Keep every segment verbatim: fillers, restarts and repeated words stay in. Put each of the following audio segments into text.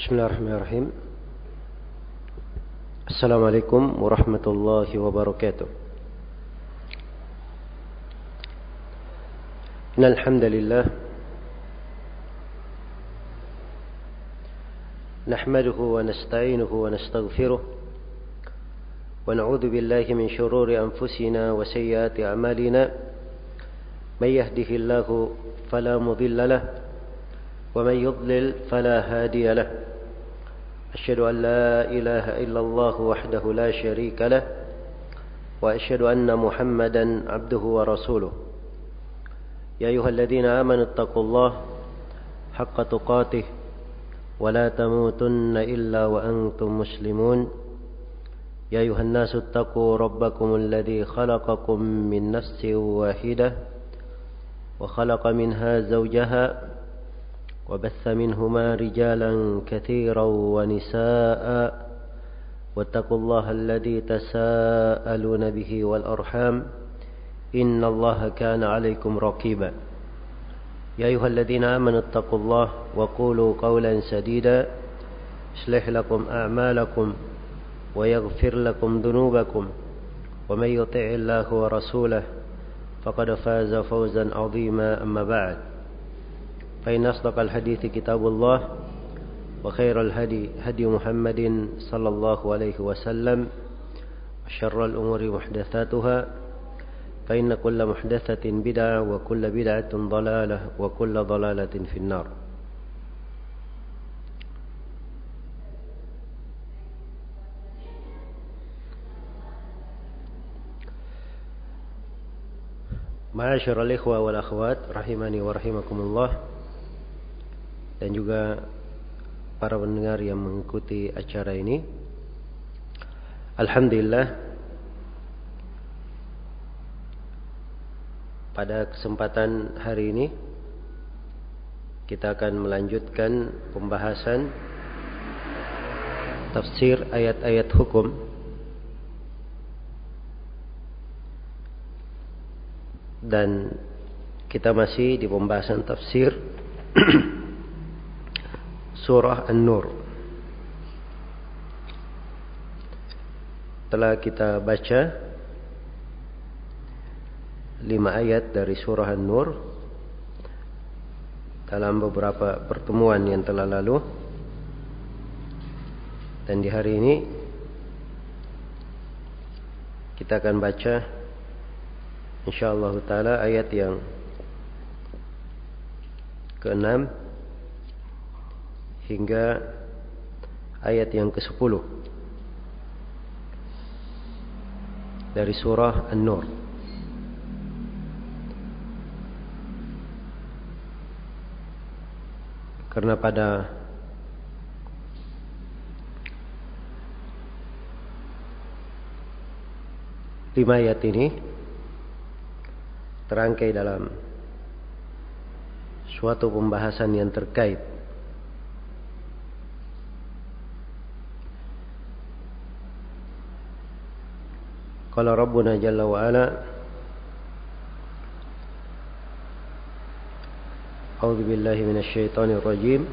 Bismillahirrahmanirrahim. Assalamualaikum warahmatullahi wabarakatuh. Innal hamdalillah nahmaduhu wa nasta'inuhu wa nastaghfiruh wa na'udzu billahi min shururi anfusina wa sayyiati a'malina. May yahdihillahu fala mudilla lahu ومن يضلل فلا هادي له. أشهد أن لا إله إلا الله وحده لا شريك له وأشهد أن محمدا عبده ورسوله. يا أيها الذين آمنوا اتقوا الله حق تقاته ولا تموتن إلا وأنتم مسلمون. يا أيها الناس اتقوا ربكم الذي خلقكم من نفس واحدة وخلق منها زوجها وبث منهما رجالا كثيرا ونساء واتقوا الله الذي تساءلون به والأرحام إن الله كان عليكم رقيبا. يا أيها الذين آمنوا اتقوا الله وقولوا قولا سديدا يصلح لكم أعمالكم ويغفر لكم ذنوبكم ومن يطع الله ورسوله فقد فاز فوزا عظيما. أما بعد، فإن أصدق الحديث كتاب الله وخير الهدي هدي محمد صلى الله عليه وسلم وشر الأمور محدثاتها فإن كل محدثة بدعة وكل بدعة ضلالة وكل ضلالة في النار. Ma'asyiral ikhwa wal akhwat rahimani wa rahimakumullah, dan juga para pendengar yang mengikuti acara ini. Alhamdulillah, pada kesempatan hari ini kita akan melanjutkan pembahasan tafsir ayat-ayat hukum dan kita masih di pembahasan tafsir surah An-Nur. Telah kita baca lima ayat dari surah An-Nur dalam beberapa pertemuan yang telah lalu, dan di hari ini kita akan baca insyaallah taala ayat yang keenam hingga ayat yang kesepuluh dari surah An-Nur. Karena pada lima ayat ini terangkai dalam suatu pembahasan yang terkait qala Rabbuna Jalla wa Ala A'udzu billahi minasy syaithanir rajim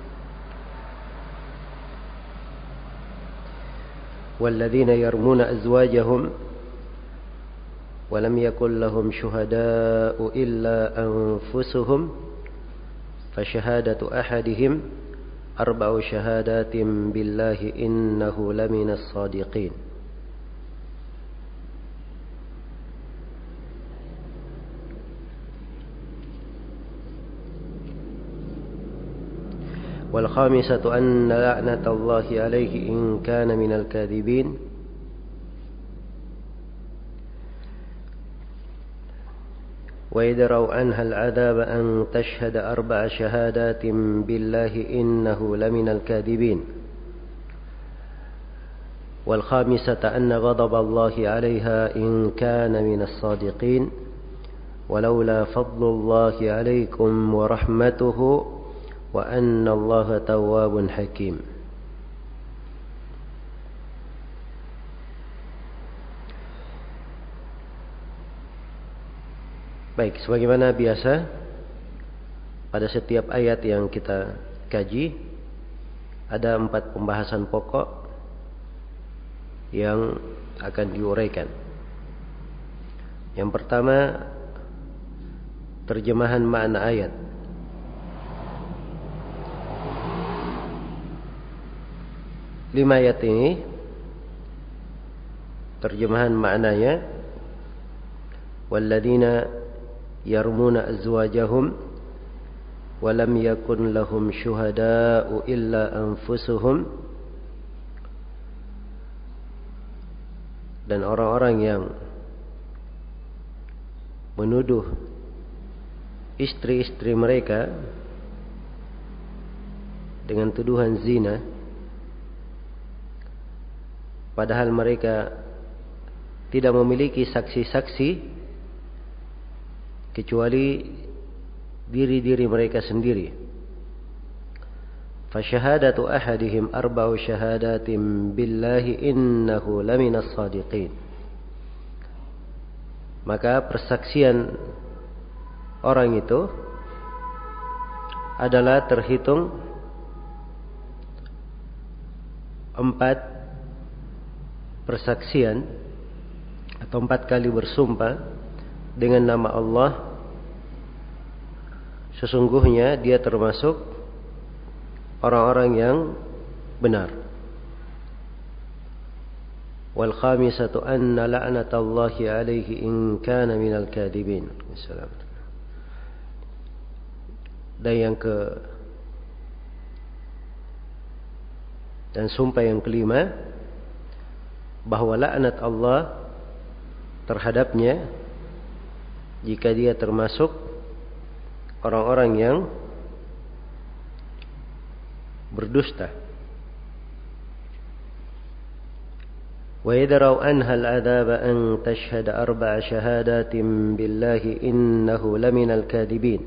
walladzina yarmuna azwajahum wa lam yakul lahum syuhada'u illa anfusuhum fashahadatu ahadihim arba'u syahadatin billahi innahu laminas shadiqin. والخامسة أن لعنة الله عليه إن كان من الكاذبين ويدرأ عنها العذاب أن تشهد أربع شهادات بالله إنه لمن الكاذبين. والخامسة أن غضب الله عليها إن كان من الصادقين ولولا فضل الله عليكم ورحمته wa anna Allaha tawwabun hakim. Baik, sebagaimana biasa pada setiap ayat yang kita kaji, ada empat pembahasan pokok yang akan diuraikan. Yang pertama, terjemahan makna ayat. Lima ayat ini, terjemahan maknanya, walladzina yarmuna azwajahum walam yakun lahum syuhada'u illa anfusuhum, dan orang-orang yang menuduh istri-istri mereka dengan tuduhan zina, padahal mereka tidak memiliki saksi-saksi kecuali diri-diri mereka sendiri. Fasyahadatu ahadihim arba'u syahadatin billahi innahu laminas sadiqin. Maka persaksian orang itu adalah terhitung empat persaksian atau empat kali bersumpah dengan nama Allah, sesungguhnya dia termasuk orang-orang yang benar. Wal khamisatu anna la'natallahi alaihi in kana minal kadibin. Dan yang ke dan sumpah yang kelima, bahawa laknat Allah terhadapnya jika dia termasuk orang-orang yang berdusta. Wa yadra'u anha al-'adaba an tashhada arba'a shahadatin billahi innahu laminal kadibin.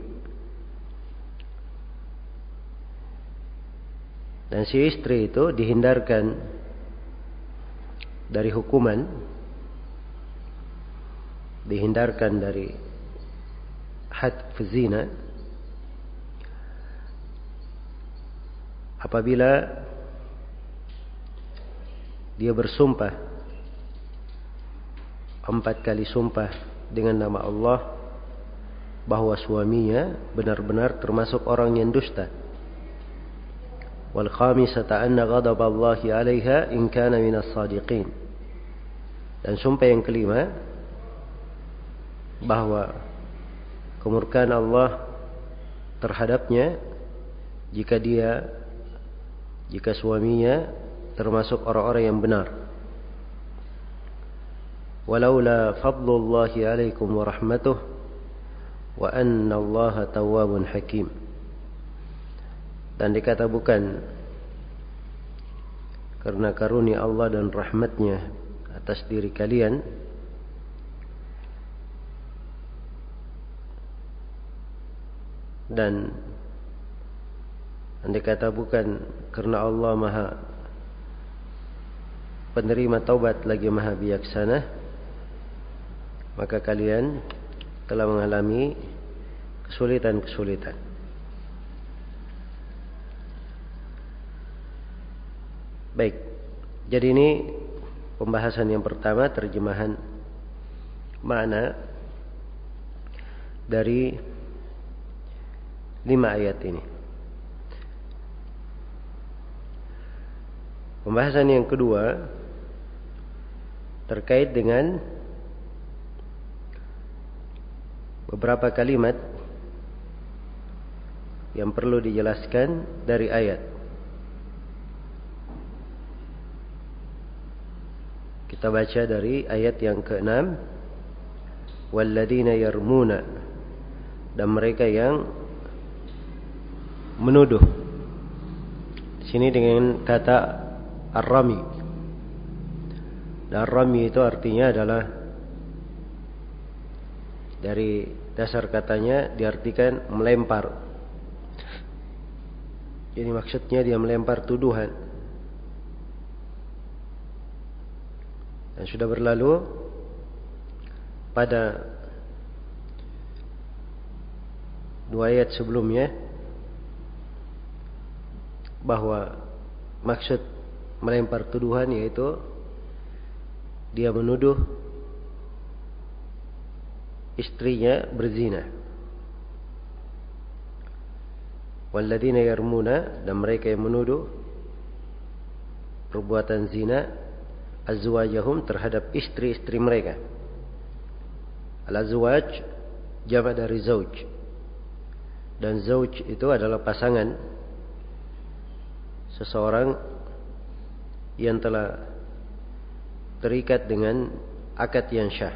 Dan si istri itu dihindarkan dari hukuman, dihindarkan dari had zina apabila dia bersumpah empat kali sumpah dengan nama Allah bahwa suaminya benar-benar termasuk orang yang dusta. Wal khamisata anna ghadaballahi 'alaiha in kana minas sadiqin. Dan sumpah yang kelima, bahwa kemurkaan Allah terhadapnya jika dia jika suaminya termasuk orang-orang yang benar. Walaula fadlullahi 'alaikum wa rahmatuh wa anna Allaha tawwabun hakim. Dan dikata bukan karena karunia Allah dan rahmatnya atas diri kalian, dan andai kata bukan karena Allah maha penerima taubat lagi maha bijaksana, maka kalian telah mengalami kesulitan-kesulitan. Baik, jadi ini pembahasan yang pertama, terjemahan makna dari lima ayat ini. Pembahasan yang kedua terkait dengan beberapa kalimat yang perlu dijelaskan dari ayat. Kita baca dari ayat yang keenam, walladzina yarmuna, dan mereka yang menuduh. Di sini dengan kata ar-rami. Dan ar-rami itu artinya adalah, dari dasar katanya diartikan melempar. Jadi maksudnya dia melempar tuduhan. Dan sudah berlalu pada dua ayat sebelumnya bahwa maksud melempar tuduhan yaitu dia menuduh istrinya berzina. Walladzina yarmuna, dan mereka yang menuduh perbuatan zina azwajahum, terhadap istri-istri mereka. Al-azwaj jamak dari zauj, dan zauj itu adalah pasangan seseorang yang telah terikat dengan akad yang syah.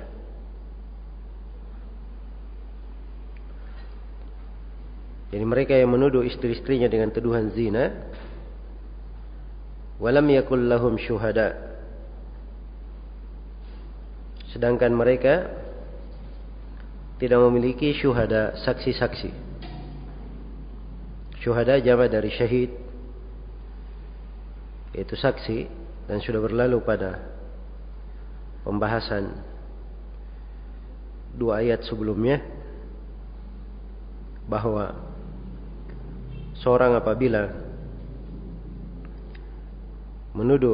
Jadi mereka yang menuduh istri-istrinya dengan tuduhan zina, walam yakul lahum syuhada, sedangkan mereka tidak memiliki syuhada, saksi-saksi. Syuhada jamak dari syahid, yaitu saksi, dan sudah berlalu pada pembahasan dua ayat sebelumnya bahwa seorang apabila menuduh,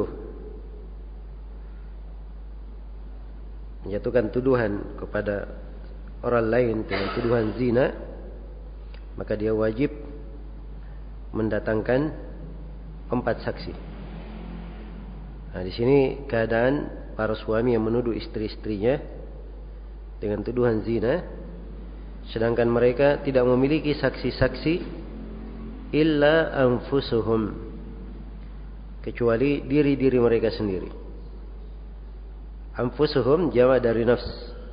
menjatuhkan tuduhan kepada orang lain dengan tuduhan zina, maka dia wajib mendatangkan empat saksi. Nah, di sini keadaan para suami yang menuduh istri-istrinya dengan tuduhan zina, sedangkan mereka tidak memiliki saksi-saksi illa anfusuhum, kecuali diri-diri mereka sendiri. Anfusuhum jamak dari nafs,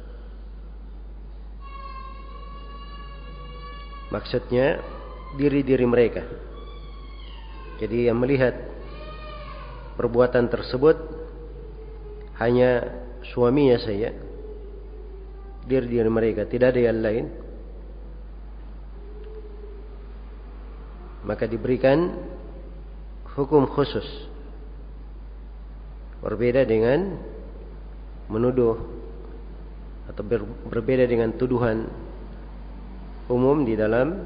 maksudnya diri-diri mereka. Jadi yang melihat perbuatan tersebut hanya suaminya saja, diri-diri mereka, tidak ada yang lain, maka diberikan hukum khusus, berbeda dengan menuduh atau ber, berbeda dengan tuduhan umum di dalam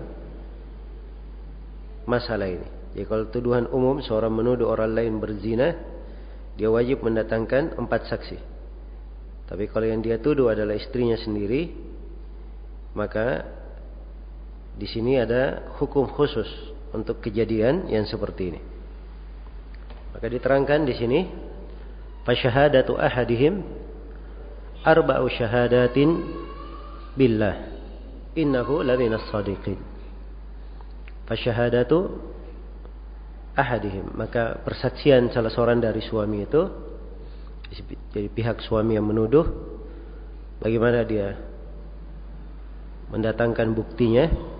masalah ini. Jadi kalau tuduhan umum, seorang menuduh orang lain berzina, dia wajib mendatangkan empat saksi. Tapi kalau yang dia tuduh adalah istrinya sendiri, maka di sini ada hukum khusus untuk kejadian yang seperti ini. Maka diterangkan di sini, fasyahadatu ahadihim arba'u syahadatin billah innahu laminas shadiqin. Fasyahadatu ahadihim, maka persaksian salah seorang dari suami itu, jadi pihak suami yang menuduh, bagaimana dia mendatangkan buktinya,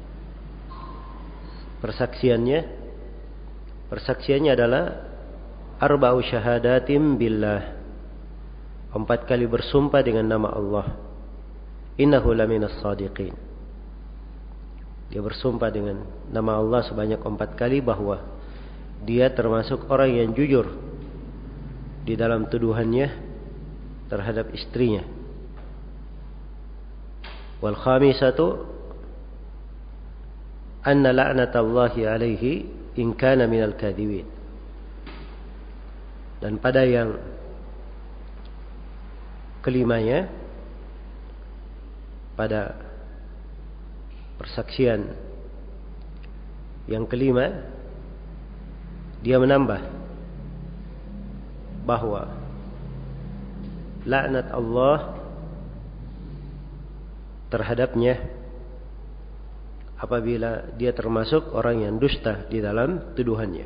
persaksiannya. Persaksiannya adalah arba'u syahadatin billah, empat kali bersumpah dengan nama Allah. Innahu laminas shadiqin, dia bersumpah dengan nama Allah sebanyak empat kali bahwa dia termasuk orang yang jujur di dalam tuduhannya terhadap istrinya. Wal khamisatu anna la'natallahi alaihi in kana minal kadhibin. Dan pada yang kelimanya, pada persaksian yang kelima, dia menambah bahwa laknat Allah terhadapnya apabila dia termasuk orang yang dusta di dalam tuduhannya.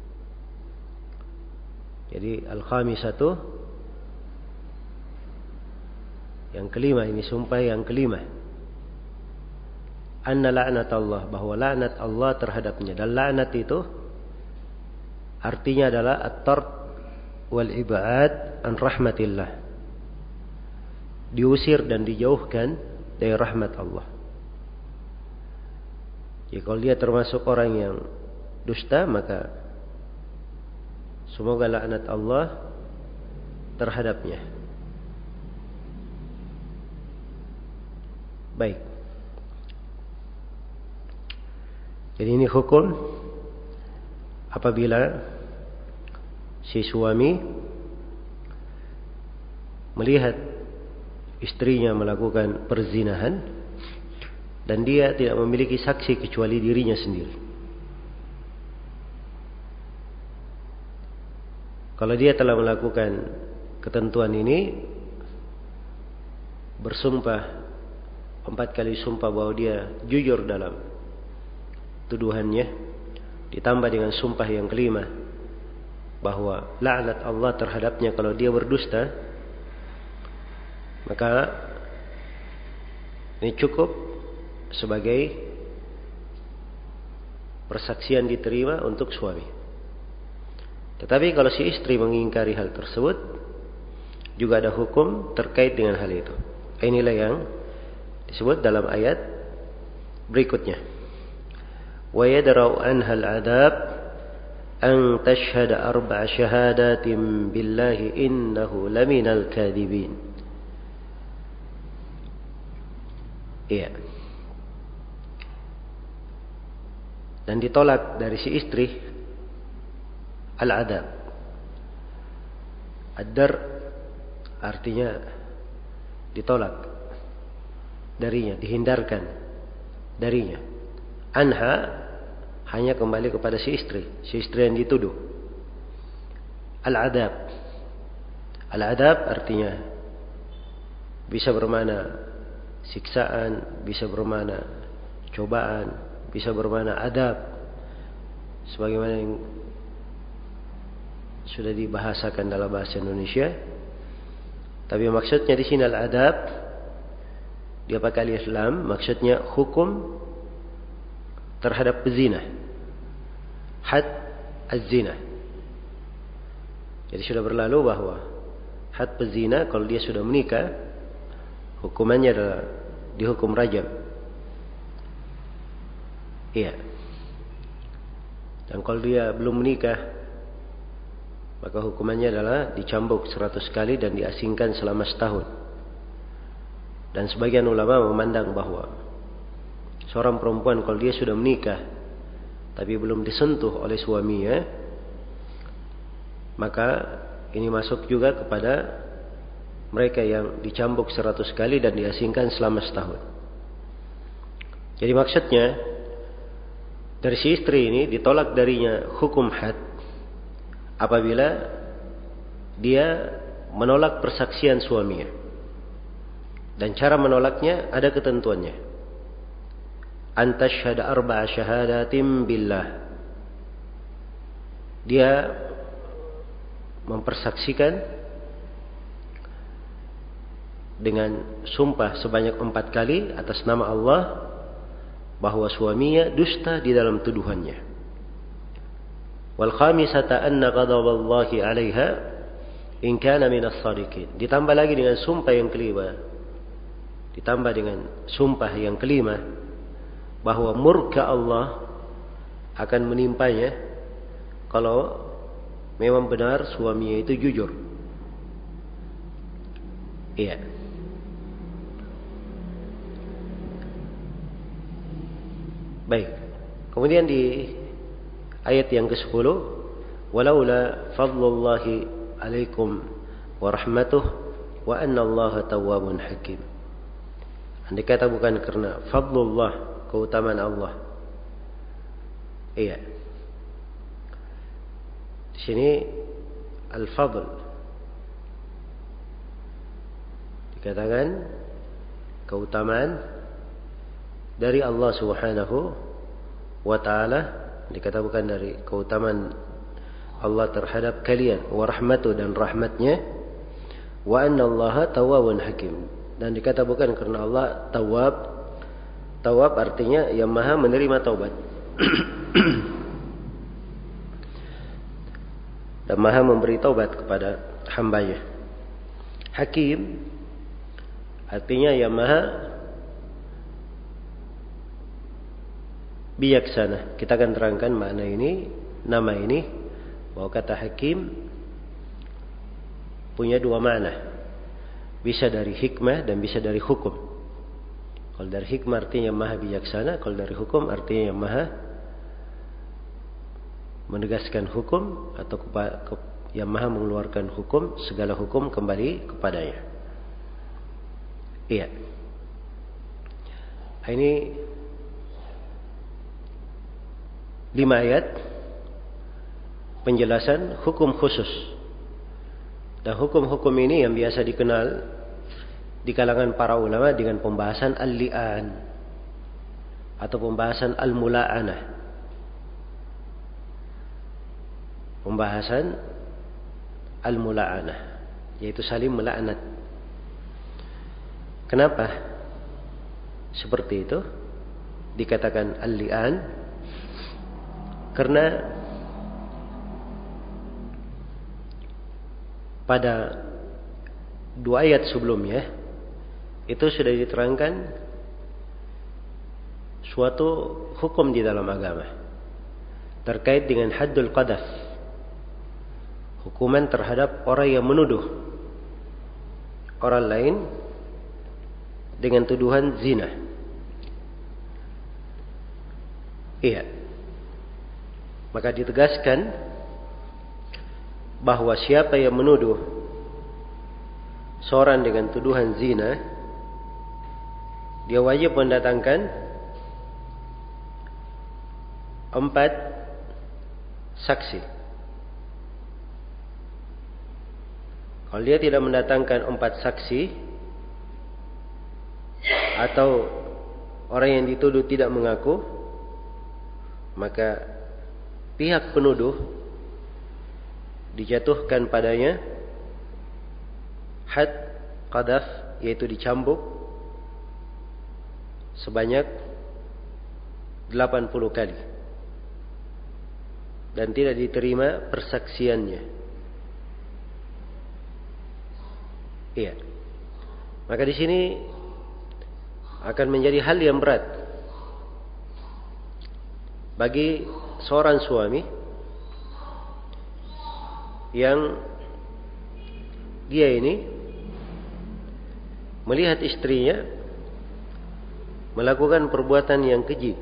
Jadi al-khamisatu, yang kelima, ini sumpah yang kelima, anna la'nat Allah, bahwa laknat Allah terhadapnya. Dan laknat itu artinya adalah at-tard wal ib'ad an rahmatillah, diusir dan dijauhkan dari rahmat Allah. Jadi kalau dia termasuk orang yang dusta, maka semoga laknat Allah terhadapnya. Baik. Jadi ini hukum apabila si suami melihat istrinya melakukan perzinahan dan dia tidak memiliki saksi kecuali dirinya sendiri. Kalau dia telah melakukan ketentuan ini, bersumpah empat kali sumpah bahwa dia jujur dalam tuduhannya, ditambah dengan sumpah yang kelima bahwa laknat Allah terhadapnya kalau dia berdusta, maka ini cukup sebagai persaksian diterima untuk suami. Tetapi kalau si istri mengingkari hal tersebut, juga ada hukum terkait dengan hal itu. Inilah yang disebut dalam ayat berikutnya. Wa yadra'u anha al-'adab an tashhada arba'a shahadatin billahi innahu laminal kadhibin. Iya. Dan ditolak dari si istri al-'adab. Ad-dar artinya ditolak darinya, dihindarkan darinya. Anha hanya kembali kepada si istri, si istri yang dituduh. Al-'adab, al-'adab artinya bisa bermakna siksaan, bisa bermakna cobaan, bisa bermakna adab, sebagaimana yang sudah dibahasakan dalam bahasa Indonesia. Tapi maksudnya di sini al-'adab dia pakai alif lam, maksudnya hukum terhadap pezina, had az-zina. Jadi sudah berlalu bahwa had pezina kalau dia sudah menikah, hukumannya adalah dihukum rajam. Iya. Dan kalau dia belum menikah, maka hukumannya adalah dicambuk seratus kali dan diasingkan selama setahun. Dan sebagian ulama memandang bahwa seorang perempuan kalau dia sudah menikah tapi belum disentuh oleh suaminya, maka ini masuk juga kepada mereka yang dicambuk seratus kali dan diasingkan selama setahun. Jadi maksudnya dari si istri ini ditolak darinya hukum had apabila dia menolak persaksian suaminya. Dan cara menolaknya ada ketentuannya. Antashhada arba'a syahadatin billah. Dia mempersaksikan dengan sumpah sebanyak empat kali atas nama Allah bahwa suaminya dusta di dalam tuduhannya. Wal khamisata anna ghadaballahi 'alaiha in kana minas shadiqin. Ditambah lagi dengan sumpah yang kelima. Ditambah dengan sumpah yang kelima bahwa murka Allah akan menimpanya kalau memang benar suaminya itu jujur. Iya. Baik. Kemudian di ayat yang kesepuluh, walaula fadlullahi alaikum wa rahmatuh wa anna Allaha tawwabun hakim. Andai kata bukan karena fadlullah, keutamaan Allah. Iya. Di sini al-fadl dikatakan keutamaan dari Allah Subhanahu wa taala, dikata bukan dari keutamaan Allah terhadap kalian, wa rahmatu dan rahmatnya, wa anna Allaha tawwabun hakim. Dan dikata bukan karena Allah tawab. Tawab artinya yang maha menerima taubat. Dan maha memberi taubat kepada hambanya. Hakim artinya yang maha bijaksana. Kita akan terangkan makna ini, nama ini, bahwa kata hakim punya dua makna. Bisa dari hikmah dan bisa dari hukum. Kalau dari hikmah artinya yang maha bijaksana, kalau dari hukum artinya yang maha menegaskan hukum atau yang maha mengeluarkan hukum, segala hukum kembali kepadanya. Iya. Ini lima ayat penjelasan hukum khusus. Dan hukum-hukum ini yang biasa dikenal di kalangan para ulama dengan pembahasan al-li'an atau pembahasan al-mula'anah. Pembahasan al-mula'anah, yaitu saling melaknat. Kenapa seperti itu dikatakan al-li'an? Karena pada dua ayat sebelumnya itu sudah diterangkan suatu hukum di dalam agama terkait dengan haddul qadhaf, hukuman terhadap orang yang menuduh orang lain dengan tuduhan zina. Iya. Maka ditegaskan bahwa siapa yang menuduh seorang dengan tuduhan zina, dia wajib mendatangkan empat saksi. Kalau dia tidak mendatangkan empat saksi, atau orang yang dituduh tidak mengaku, maka pihak penuduh dijatuhkan padanya had qadhaf, yaitu dicambuk sebanyak delapan puluh kali dan tidak diterima persaksiannya. Iya. Maka di sini akan menjadi hal yang berat bagi seorang suami yang dia ini melihat istrinya melakukan perbuatan yang keji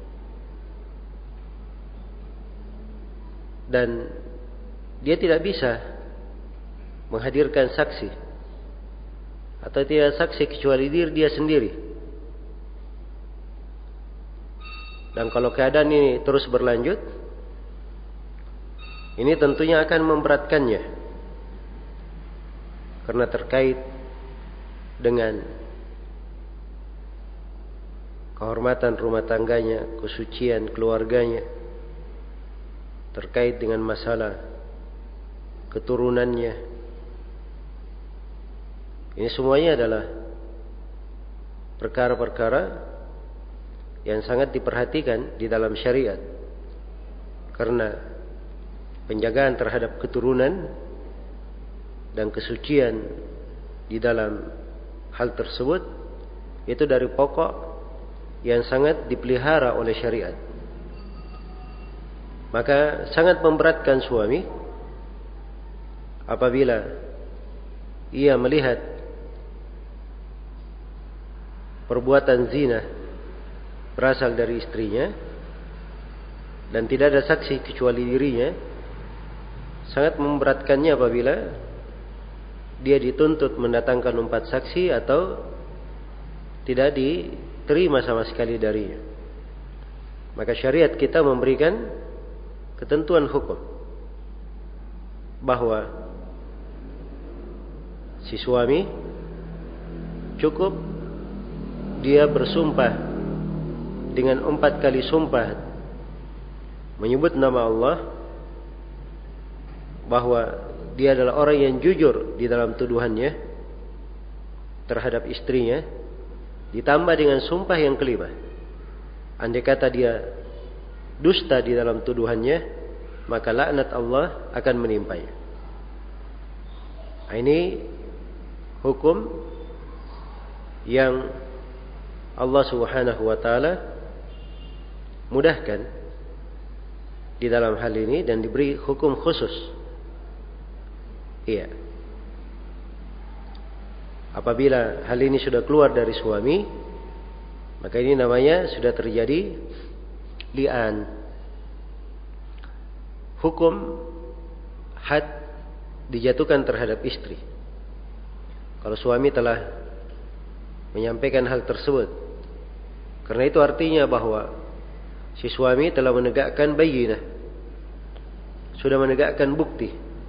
dan dia tidak bisa menghadirkan saksi atau tidak saksi kecuali diri dia sendiri. Dan kalau keadaan ini terus berlanjut, ini tentunya akan memberatkannya karena terkait dengan kehormatan rumah tangganya, kesucian keluarganya, terkait dengan masalah keturunannya. Ini semuanya adalah perkara-perkara yang sangat diperhatikan di dalam syariat, karena penjagaan terhadap keturunan dan kesucian di dalam hal tersebut itu dari pokok yang sangat dipelihara oleh syariat. Maka sangat memberatkan suami apabila ia melihat perbuatan zina berasal dari istrinya dan tidak ada saksi kecuali dirinya. Sangat memberatkannya apabila dia dituntut mendatangkan empat saksi atau tidak diterima sama sekali darinya. Maka syariat kita memberikan ketentuan hukum bahwa si suami cukup dia bersumpah dengan empat kali sumpah menyebut nama Allah bahwa dia adalah orang yang jujur di dalam tuduhannya terhadap istrinya, ditambah dengan sumpah yang kelima. Andai kata dia dusta di dalam tuduhannya, maka laknat Allah akan menimpanya. Ini hukum yang Allah Subhanahu wa taala mudahkan di dalam hal ini dan diberi hukum khusus. Iya. Apabila hal ini sudah keluar dari suami, maka ini namanya sudah terjadi li'an. Hukum had dijatuhkan terhadap istri. Kalau suami telah menyampaikan hal tersebut. Karena itu artinya bahwa si suami telah menegakkan bayyinah, sudah menegakkan bukti.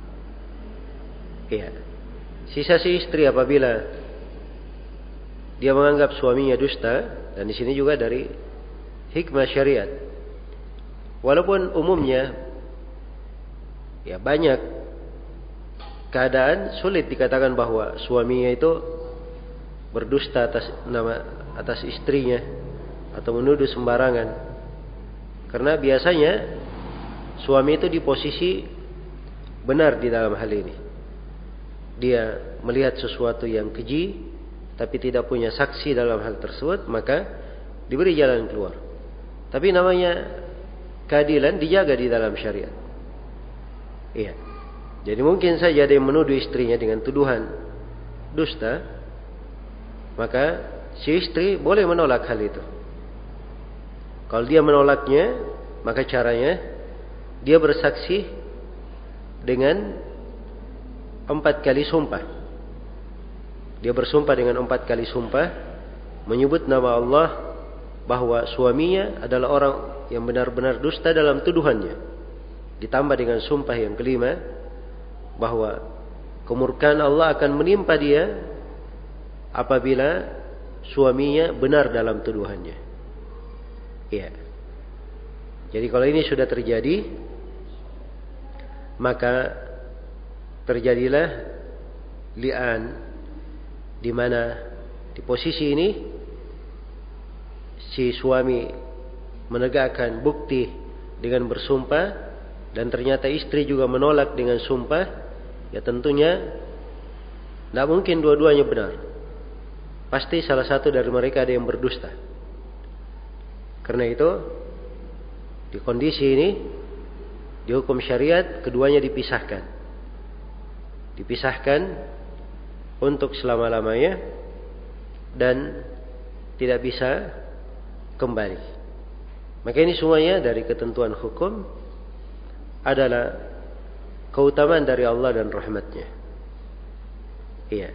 Iya. Sisa si istri apabila dia menganggap suaminya dusta, dan di sini juga dari hikmah syariat. Walaupun umumnya ya banyak keadaan sulit dikatakan bahwa suaminya itu berdusta atas nama atas istrinya atau menuduh sembarangan. Karena biasanya suami itu di posisi benar di dalam hal ini. Dia melihat sesuatu yang keji tapi tidak punya saksi dalam hal tersebut, maka diberi jalan keluar. Tapi namanya keadilan dijaga di dalam syariat. Iya. Jadi mungkin saja dia menuduh istrinya dengan tuduhan dusta, maka si istri boleh menolak hal itu. Kalau dia menolaknya, maka caranya dia bersaksi dengan empat kali sumpah. Dia bersumpah dengan empat kali sumpah, menyebut nama Allah bahwa suaminya adalah orang yang benar-benar dusta dalam tuduhannya. Ditambah dengan sumpah yang kelima, bahwa kemurkaan Allah akan menimpa dia apabila suaminya benar dalam tuduhannya. Iya. Jadi kalau ini sudah terjadi, maka terjadilah li'an, di mana di posisi ini si suami menegakkan bukti dengan bersumpah dan ternyata istri juga menolak dengan sumpah, ya tentunya tidak mungkin dua-duanya benar. Pasti salah satu dari mereka ada yang berdusta. Karena itu di kondisi ini di hukum syariat keduanya dipisahkan. Dipisahkan untuk selama-lamanya dan tidak bisa kembali. Maka ini semuanya dari ketentuan hukum adalah keutamaan dari Allah dan rahmatnya. Iya.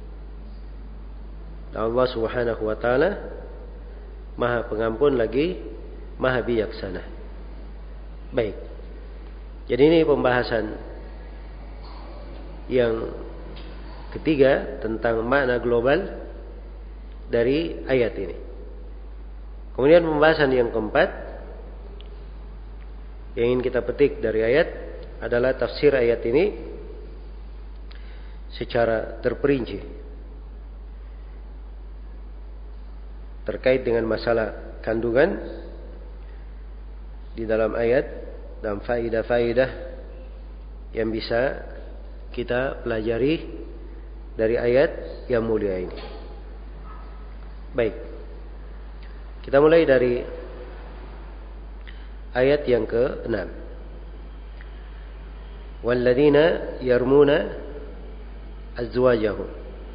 Allah Subhanahu wa taala Maha Pengampun lagi Maha Bijaksana. Baik. Jadi ini pembahasan yang ketiga tentang makna global dari ayat ini. Kemudian pembahasan yang keempat yang ingin kita petik dari ayat adalah tafsir ayat ini secara terperinci terkait dengan masalah kandungan di dalam ayat dan faidah-faidah yang bisa kita pelajari dari ayat yang mulia ini. Baik. Kita mulai dari ayat yang keenam. Walladzina yarmuna azwajahum.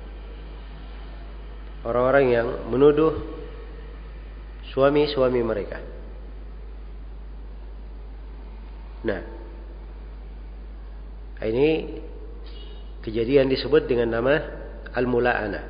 Orang-orang yang menuduh suami-suami mereka. Nah, ini kejadian disebut dengan nama al-mula'anah.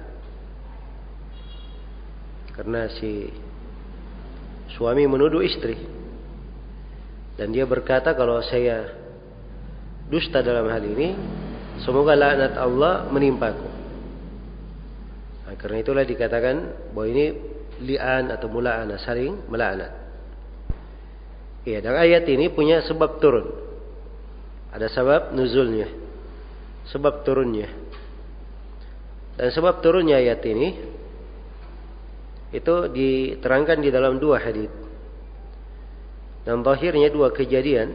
Karena si suami menuduh istri dan dia berkata, kalau saya dusta dalam hal ini, semoga laknat Allah menimpaku. Nah, karena itulah dikatakan bahwa ini li'an atau mula'anah, saling melaknat. Iya, dan ayat ini punya sebab turun. Ada sebab nuzulnya, sebab turunnya. Dan sebab turunnya ayat ini itu diterangkan di dalam dua hadits. Dan zahirnya dua kejadian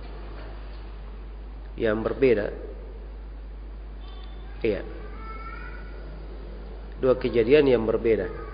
yang berbeda. Iya. Dua kejadian yang berbeda.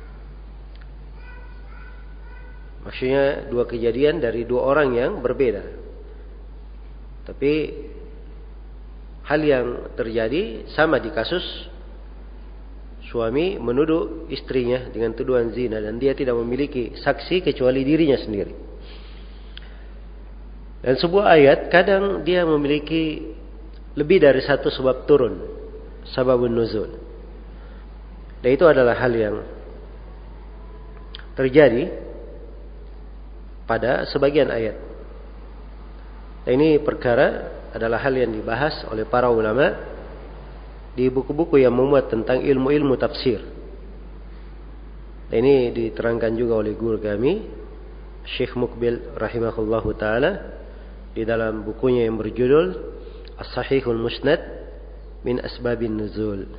Maksudnya dua kejadian dari dua orang yang berbeda. Tapi hal yang terjadi sama di kasus suami menuduh istrinya dengan tuduhan zina dan dia tidak memiliki saksi kecuali dirinya sendiri. Dan sebuah ayat kadang dia memiliki lebih dari satu sebab turun, sababun nuzul. Dan itu adalah hal yang terjadi pada sebagian ayat. Dan ini perkara adalah hal yang dibahas oleh para ulama di buku-buku yang memuat tentang ilmu-ilmu tafsir. Dan ini diterangkan juga oleh guru kami, Syekh Mukbil rahimahullahu taala, di dalam bukunya yang berjudul As-Sahihul Musnad min Asbabin Nuzul.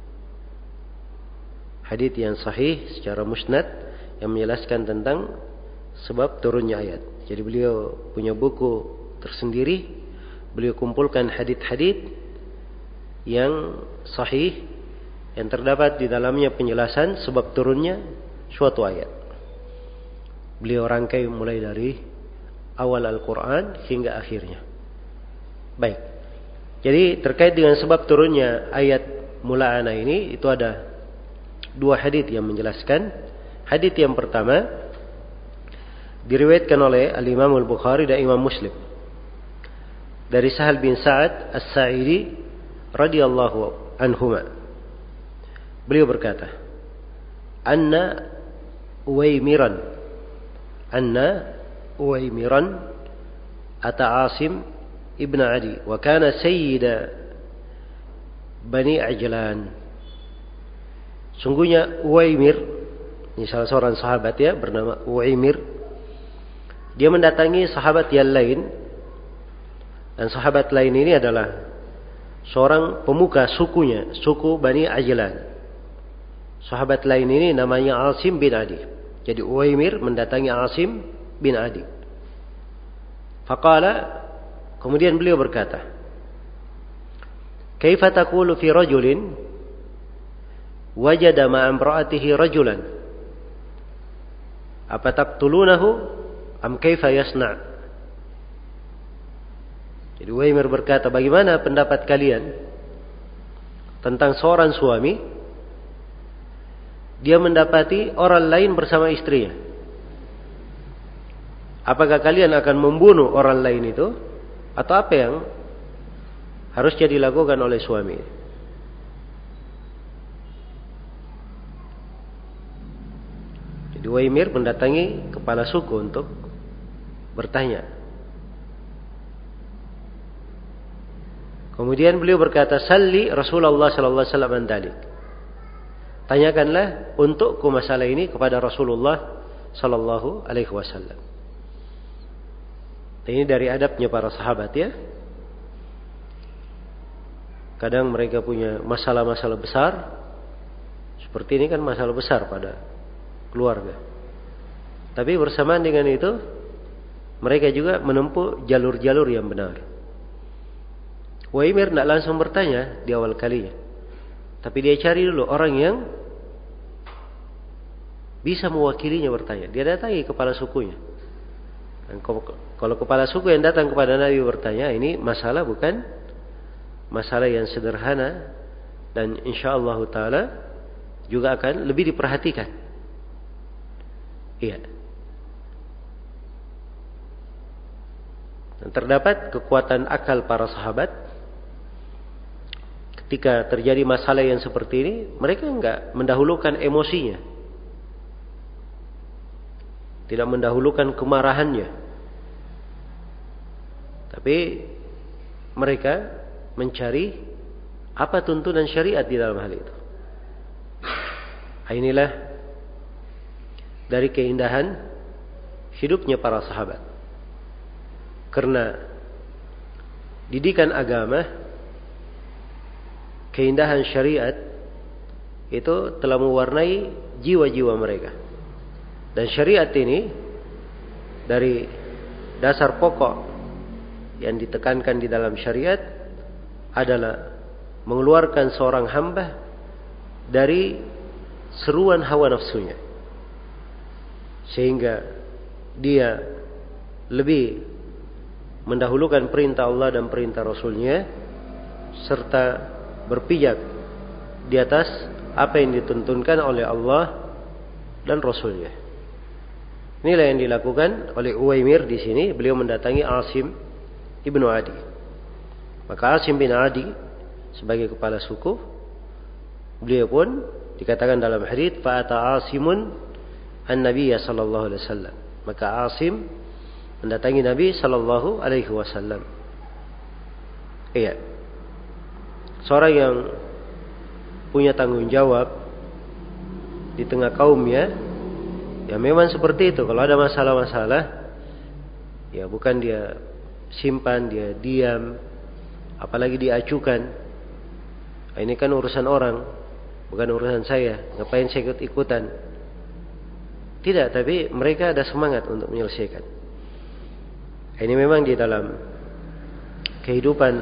Hadits yang sahih secara musnad yang menjelaskan tentang sebab turunnya ayat. Jadi beliau punya buku tersendiri, beliau kumpulkan hadits-hadits yang sahih yang terdapat di dalamnya penjelasan sebab turunnya suatu ayat. Beliau rangkai mulai dari awal Al-Quran hingga akhirnya. Baik. Jadi terkait dengan sebab turunnya ayat mula'ana ini, itu ada dua hadits yang menjelaskan. Hadits yang pertama diriwayatkan oleh Al-Imam Al-Bukhari dan Imam Muslim dari Sahal bin Sa'ad As-Sa'idi radhiyallahu anhuma. Beliau berkata, Anna Uwaimiran Anna Uwaimiran ata Asim ibn Adi wa kana sayyida Bani Ajlan. Sungguhnya Uwaimir, ini salah seorang sahabat ya, bernama Uwaimir. Dia mendatangi sahabat yang lain, dan sahabat lain ini adalah seorang pemuka sukunya, suku Bani Ajlan. Sahabat lain ini namanya Asim bin Adi. Jadi Uwaimir mendatangi Asim bin Adi. Faqala, kemudian beliau berkata, Kaifa taqulu fi rajulin wajada ma'a imra'atihi rajulan? Apa taqtulunahu am kaifa yasna'? Jadi Uwaimir berkata, bagaimana pendapat kalian tentang seorang suami dia mendapati orang lain bersama istrinya? Apakah kalian akan membunuh orang lain itu, atau apa yang harusnya dilakukan oleh suami? Jadi Uwaimir mendatangi kepala suku untuk bertanya. Kemudian beliau berkata, Salli Rasulullah sallallahu alaihi wasallam an dalik. Tanyakanlah untukku masalah ini kepada Rasulullah sallallahu alaihi wasallam. Ini dari adabnya para sahabat ya. Kadang mereka punya masalah-masalah besar. Seperti ini kan masalah besar pada keluarga. Tapi bersamaan dengan itu, mereka juga menempuh jalur-jalur yang benar. Uwaimir tidak langsung bertanya di awal kalinya, tapi dia cari dulu orang yang bisa mewakilinya bertanya. Dia datangi kepala sukunya. Dan kalau kepala suku yang datang kepada Nabi bertanya, ini masalah bukan masalah yang sederhana, dan insyaallah taala juga akan lebih diperhatikan. Iya. Dan terdapat kekuatan akal para sahabat. Ketika terjadi masalah yang seperti ini, mereka enggak mendahulukan emosinya, tidak mendahulukan kemarahannya, tapi mereka mencari apa tuntunan syariat di dalam hal itu. Inilah dari keindahan hidupnya para sahabat, karena didikan agama, keindahan syariat itu telah mewarnai jiwa-jiwa mereka. Dan syariat ini dari dasar pokok yang ditekankan di dalam syariat adalah mengeluarkan seorang hamba dari seruan hawa nafsunya, sehingga dia lebih mendahulukan perintah Allah dan perintah Rasulnya, serta berpijak di atas apa yang dituntunkan oleh Allah dan Rasulnya. Inilah yang dilakukan oleh Uwaimir di sini. Beliau mendatangi Asim ibnu Adi. Maka Asim bin Adi sebagai kepala suku, beliau pun dikatakan dalam hadits fa'ata Asimun an-Nabiy sallallahu alaihi wasallam. Maka Asim mendatangi Nabi sallallahu alaihi wasallam. Iya. Seorang yang punya tanggung jawab di tengah kaumnya, ya memang seperti itu. Kalau ada masalah-masalah, ya bukan dia simpan, dia diam, apalagi diacukan. Ini kan urusan orang, bukan urusan saya. Ngapain saya ikut-ikutan? Tidak, tapi mereka ada semangat untuk menyelesaikan. Ini memang di dalam kehidupan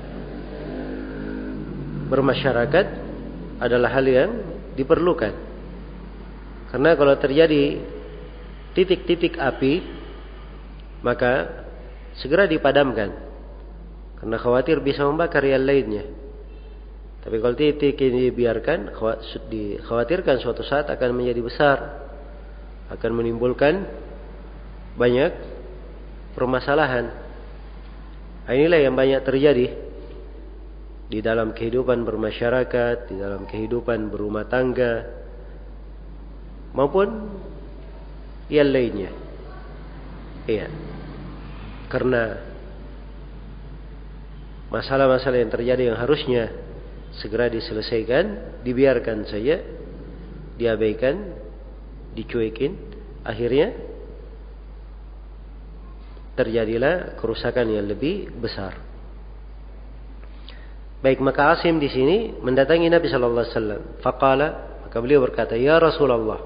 bermasyarakat adalah hal yang diperlukan. Karena kalau terjadi titik-titik api, maka segera dipadamkan. Karena khawatir bisa membakar yang lainnya. Tapi kalau titik ini dibiarkan, dikhawatirkan suatu saat akan menjadi besar, akan menimbulkan banyak permasalahan. Inilah yang banyak terjadi di dalam kehidupan bermasyarakat, di dalam kehidupan berumah tangga, maupun yang lainnya. Iya. Karena masalah-masalah yang terjadi yang harusnya segera diselesaikan, dibiarkan saja, diabaikan, dicuekin, akhirnya terjadilah kerusakan yang lebih besar. Baik, maka Asim di sini mendatangi Nabi sallallahu alaihi wasallam. Faqala, maka beliau berkata, "Ya Rasulullah."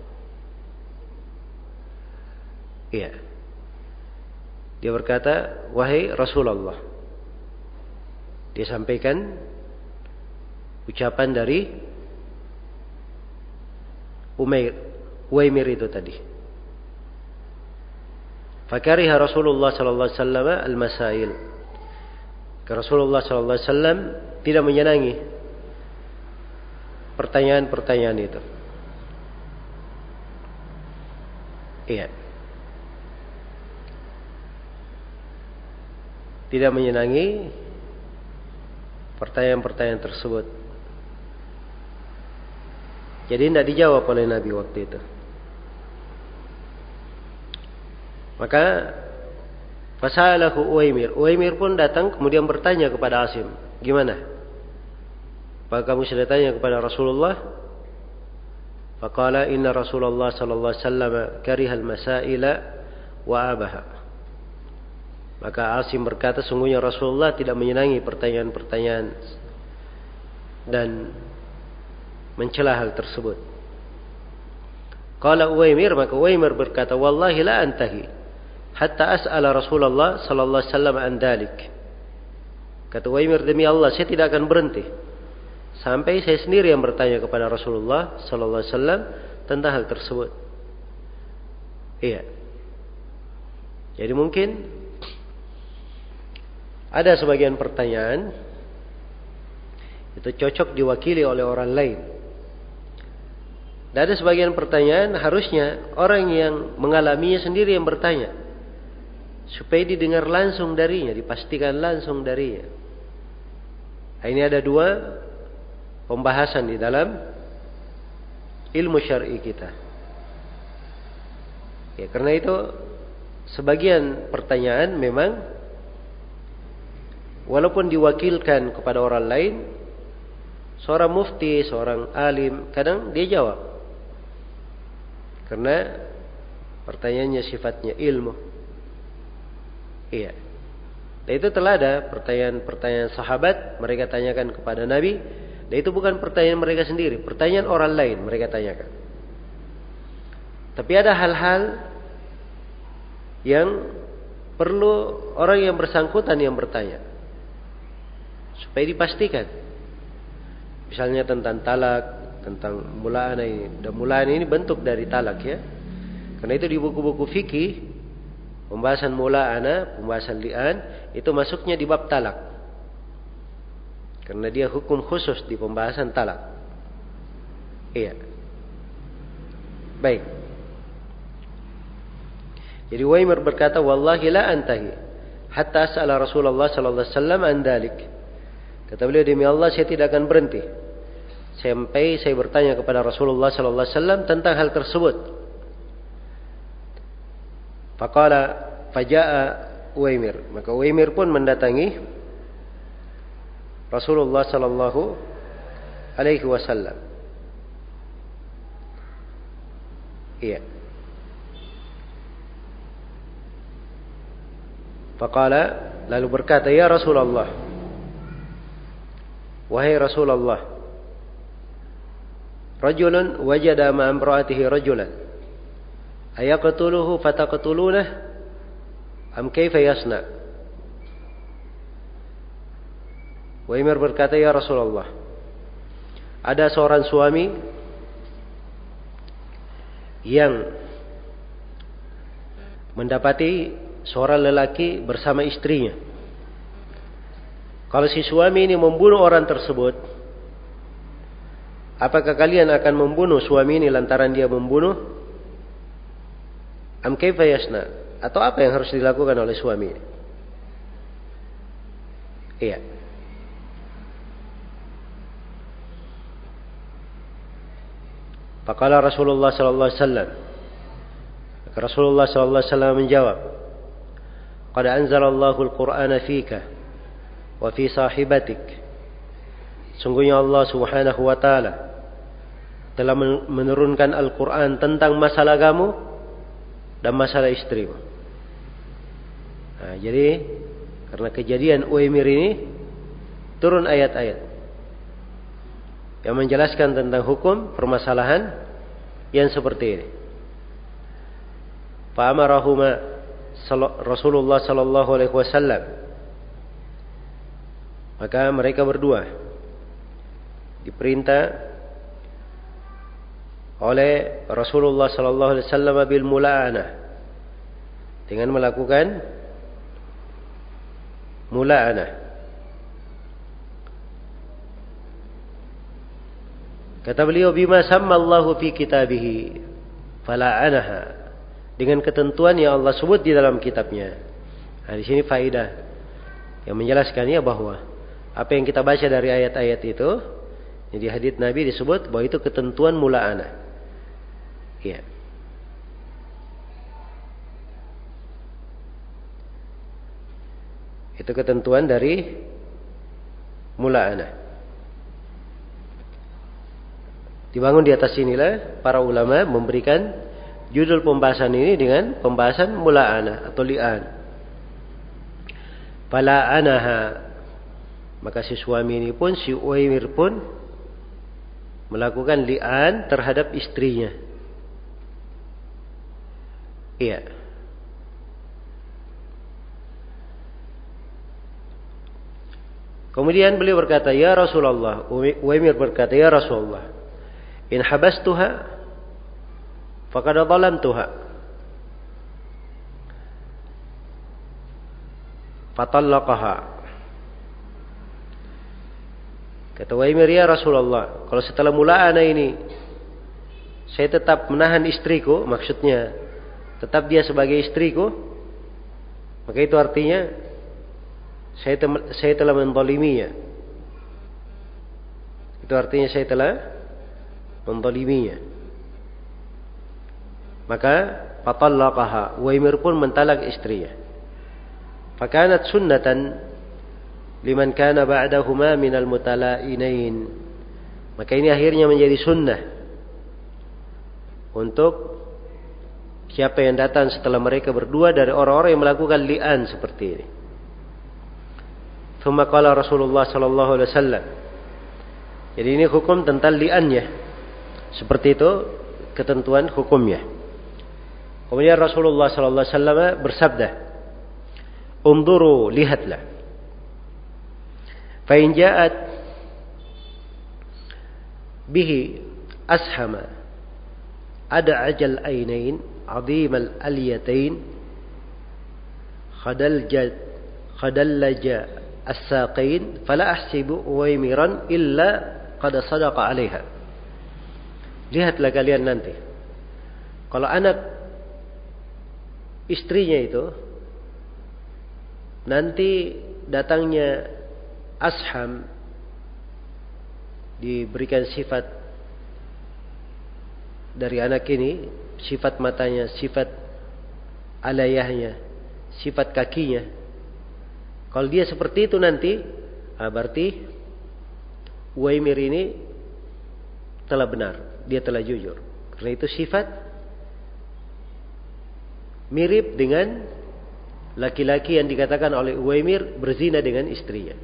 Iya. Dia berkata, "Wahai Rasulullah." Dia sampaikan ucapan dari Umair, Uwaimir itu tadi. Fakariha Rasulullah sallallahu alaihi wasallam al-masail. Rasulullah sallallahu alaihi wasallam tidak menyenangi pertanyaan-pertanyaan itu. Iya. Tidak menyenangi pertanyaan-pertanyaan tersebut. Jadi tidak dijawab oleh Nabi waktu itu. Maka fasalahu Uwaimir. Uwaimir pun datang kemudian bertanya kepada Asim, "Gimana? Apakah kamu sudah tanya kepada Rasulullah?" Faqala inna Rasulullah sallallahu alaihi wasallam karihal masaila wa abaha. Maka Asim berkata, sungguhnya Rasulullah tidak menyenangi pertanyaan-pertanyaan dan mencela hal tersebut. Qala Uwaimir, maka Uwaimir berkata, "Wallahi la antahi hatta as'ala Rasulullah sallallahu alaihi wasallam an dalik." Kata Uwaimir, demi Allah saya tidak akan berhenti sampai saya sendiri yang bertanya kepada Rasulullah sallallahu alaihi wasallam tentang hal tersebut. Iya. Jadi mungkin ada sebagian pertanyaan itu cocok diwakili oleh orang lain. Dan ada sebagian pertanyaan harusnya orang yang mengalaminya sendiri yang bertanya, supaya didengar langsung darinya, dipastikan langsung darinya. Nah, ini ada dua pembahasan di dalam ilmu syar'i kita. Ya, karena itu sebagian pertanyaan memang walaupun diwakilkan kepada orang lain, seorang mufti, seorang alim, kadang dia jawab. Karena pertanyaannya sifatnya ilmu. Iya. Dan itu telah ada pertanyaan-pertanyaan sahabat mereka tanyakan kepada Nabi. Dan itu bukan pertanyaan mereka sendiri, pertanyaan orang lain mereka tanyakan. Tapi ada hal-hal yang perlu orang yang bersangkutan yang bertanya, supaya dipastikan. Misalnya tentang talak, tentang mulaan ini. Dan mulaan ini bentuk dari talak ya. Karena itu di buku-buku fikih, pembahasan mula'ana, pembahasan li'an, itu masuknya di bab talak. Karena dia hukum khusus di pembahasan talak. Iya. Baik. Jadi Uwaimir berkata, "Wallahi la antahi hatta sa'ala Rasulullah sallallahu alaihi wasallam an dzalik. Kata beliau, demi Allah saya tidak akan berhenti sampai saya bertanya kepada Rasulullah sallallahu alaihi wasallam tentang hal tersebut. Faqala faja'a Uwaimir, maka Uwaimir pun mendatangi Rasulullah sallallahu alaihi wasallam. Iya. Faqala, lalu berkata, ya Rasulullah, wahai Rasulullah, rajulun wajada ma'a imra'atihi rajulan ayaqtuluhu fataqtulunah am kaifa yasna? Uwaimir berkata, ya Rasulullah, ada seorang suami yang mendapati seorang lelaki bersama istrinya. Kalau si suami ini membunuh orang tersebut, apakah kalian akan membunuh suami ini lantaran dia membunuh? Am kaifa yasna? Atau apa yang harus dilakukan oleh suami ini? Iya. Faqala Rasulullah sallallahu alaihi wasallam. Rasulullah sallallahu alaihi wasallam menjawab, qad anzalallahu al-Qur'ana fika wa fi sahibatik. Sungguhnya Allah Subhanahu wa taala telah menurunkan Al-Qur'an tentang masalah kamu dan masalah istrimu. Nah, jadi karena kejadian Uwaimir ini turun ayat-ayat yang menjelaskan tentang hukum permasalahan yang seperti ini. Fa'amarahuma Rasulullah sallallahu alaihi wasallam, maka mereka berdua diperintah oleh Rasulullah sallallahu alaihi wasallam bil mula'anah, dengan melakukan mula'anah. Kata beliau, bima sammallahu fi kitabihi fala'anaha, dengan ketentuan yang Allah sebut di dalam kitabnya. Nah, di sini faedah yang menjelaskannya bahwa apa yang kita baca dari ayat-ayat itu, di hadits Nabi disebut bahwa itu ketentuan mula'anah. Iya. Itu ketentuan dari mula'anah. Dibangun di atas inilah para ulama memberikan judul pembahasan ini dengan pembahasan mula'anah atau li'an. Fala'anaha, maka si suami ini pun, si Uwaimir pun melakukan li'an terhadap istrinya. Iya. Kemudian beliau berkata, ya Rasulullah, Uwaimir berkata, ya Rasulullah, in habastuha faqad dhalamtuha fatallaqaha. Kata Uwaimir, ya Rasulullah, kalau setelah mula'ana ini saya tetap menahan istriku, maksudnya tetap dia sebagai istriku, maka itu artinya saya, saya telah menzaliminya. Itu artinya saya telah menzaliminya. Maka fatallaqaha, Uwaimir pun mentalak istrinya. Fakanat sunnatan liman kana ba'dahuma minal mutala'inain. Maka ini akhirnya menjadi sunnah untuk siapa yang datang setelah mereka berdua dari orang-orang yang melakukan li'an seperti ini. Thumma qala Rasulullah sallallahu alaihi wasallam. Jadi ini hukum tentang li'annya. Seperti itu ketentuan hukumnya. Kemudian Rasulullah sallallahu alaihi wasallam bersabda, "Unduru, lihatlah. Fa in ja'at bihi ashama ad'ajal ainain 'azimal alyatain khadaljat khadallaja as-saqain fala ahsibu Uwaimiran illa qad sadaqa 'alaiha." Lihatlah kalian nanti, kalau anak istrinya itu nanti datangnya Asham diberikan sifat dari anak ini, sifat matanya, sifat alayahnya, sifat kakinya. Kalau dia seperti itu nanti, ah, berarti Uwaimir ini telah benar, dia telah jujur. Karena itu sifat mirip dengan laki-laki yang dikatakan oleh Uwaimir berzina dengan istrinya.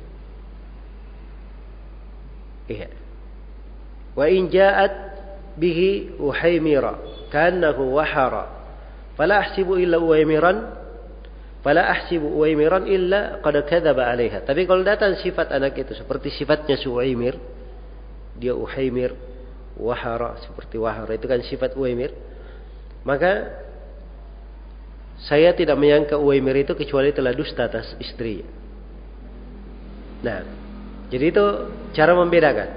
Iya. Wa in ja'at bihi Uhaimira ka'annahu wahara fala ahsibu illa Uwaimiran fala ahsibu Uwaimiran illa qad kadzaba 'alaiha. Tapi kalau datang sifat anak itu seperti sifatnya Uwaimir, dia Uhaimir, wahara seperti wahara, itu kan sifat Uwaimir, maka saya tidak menyangka Uwaimir itu kecuali telah dusta atas istrinya. Nah, jadi itu cara membedakan.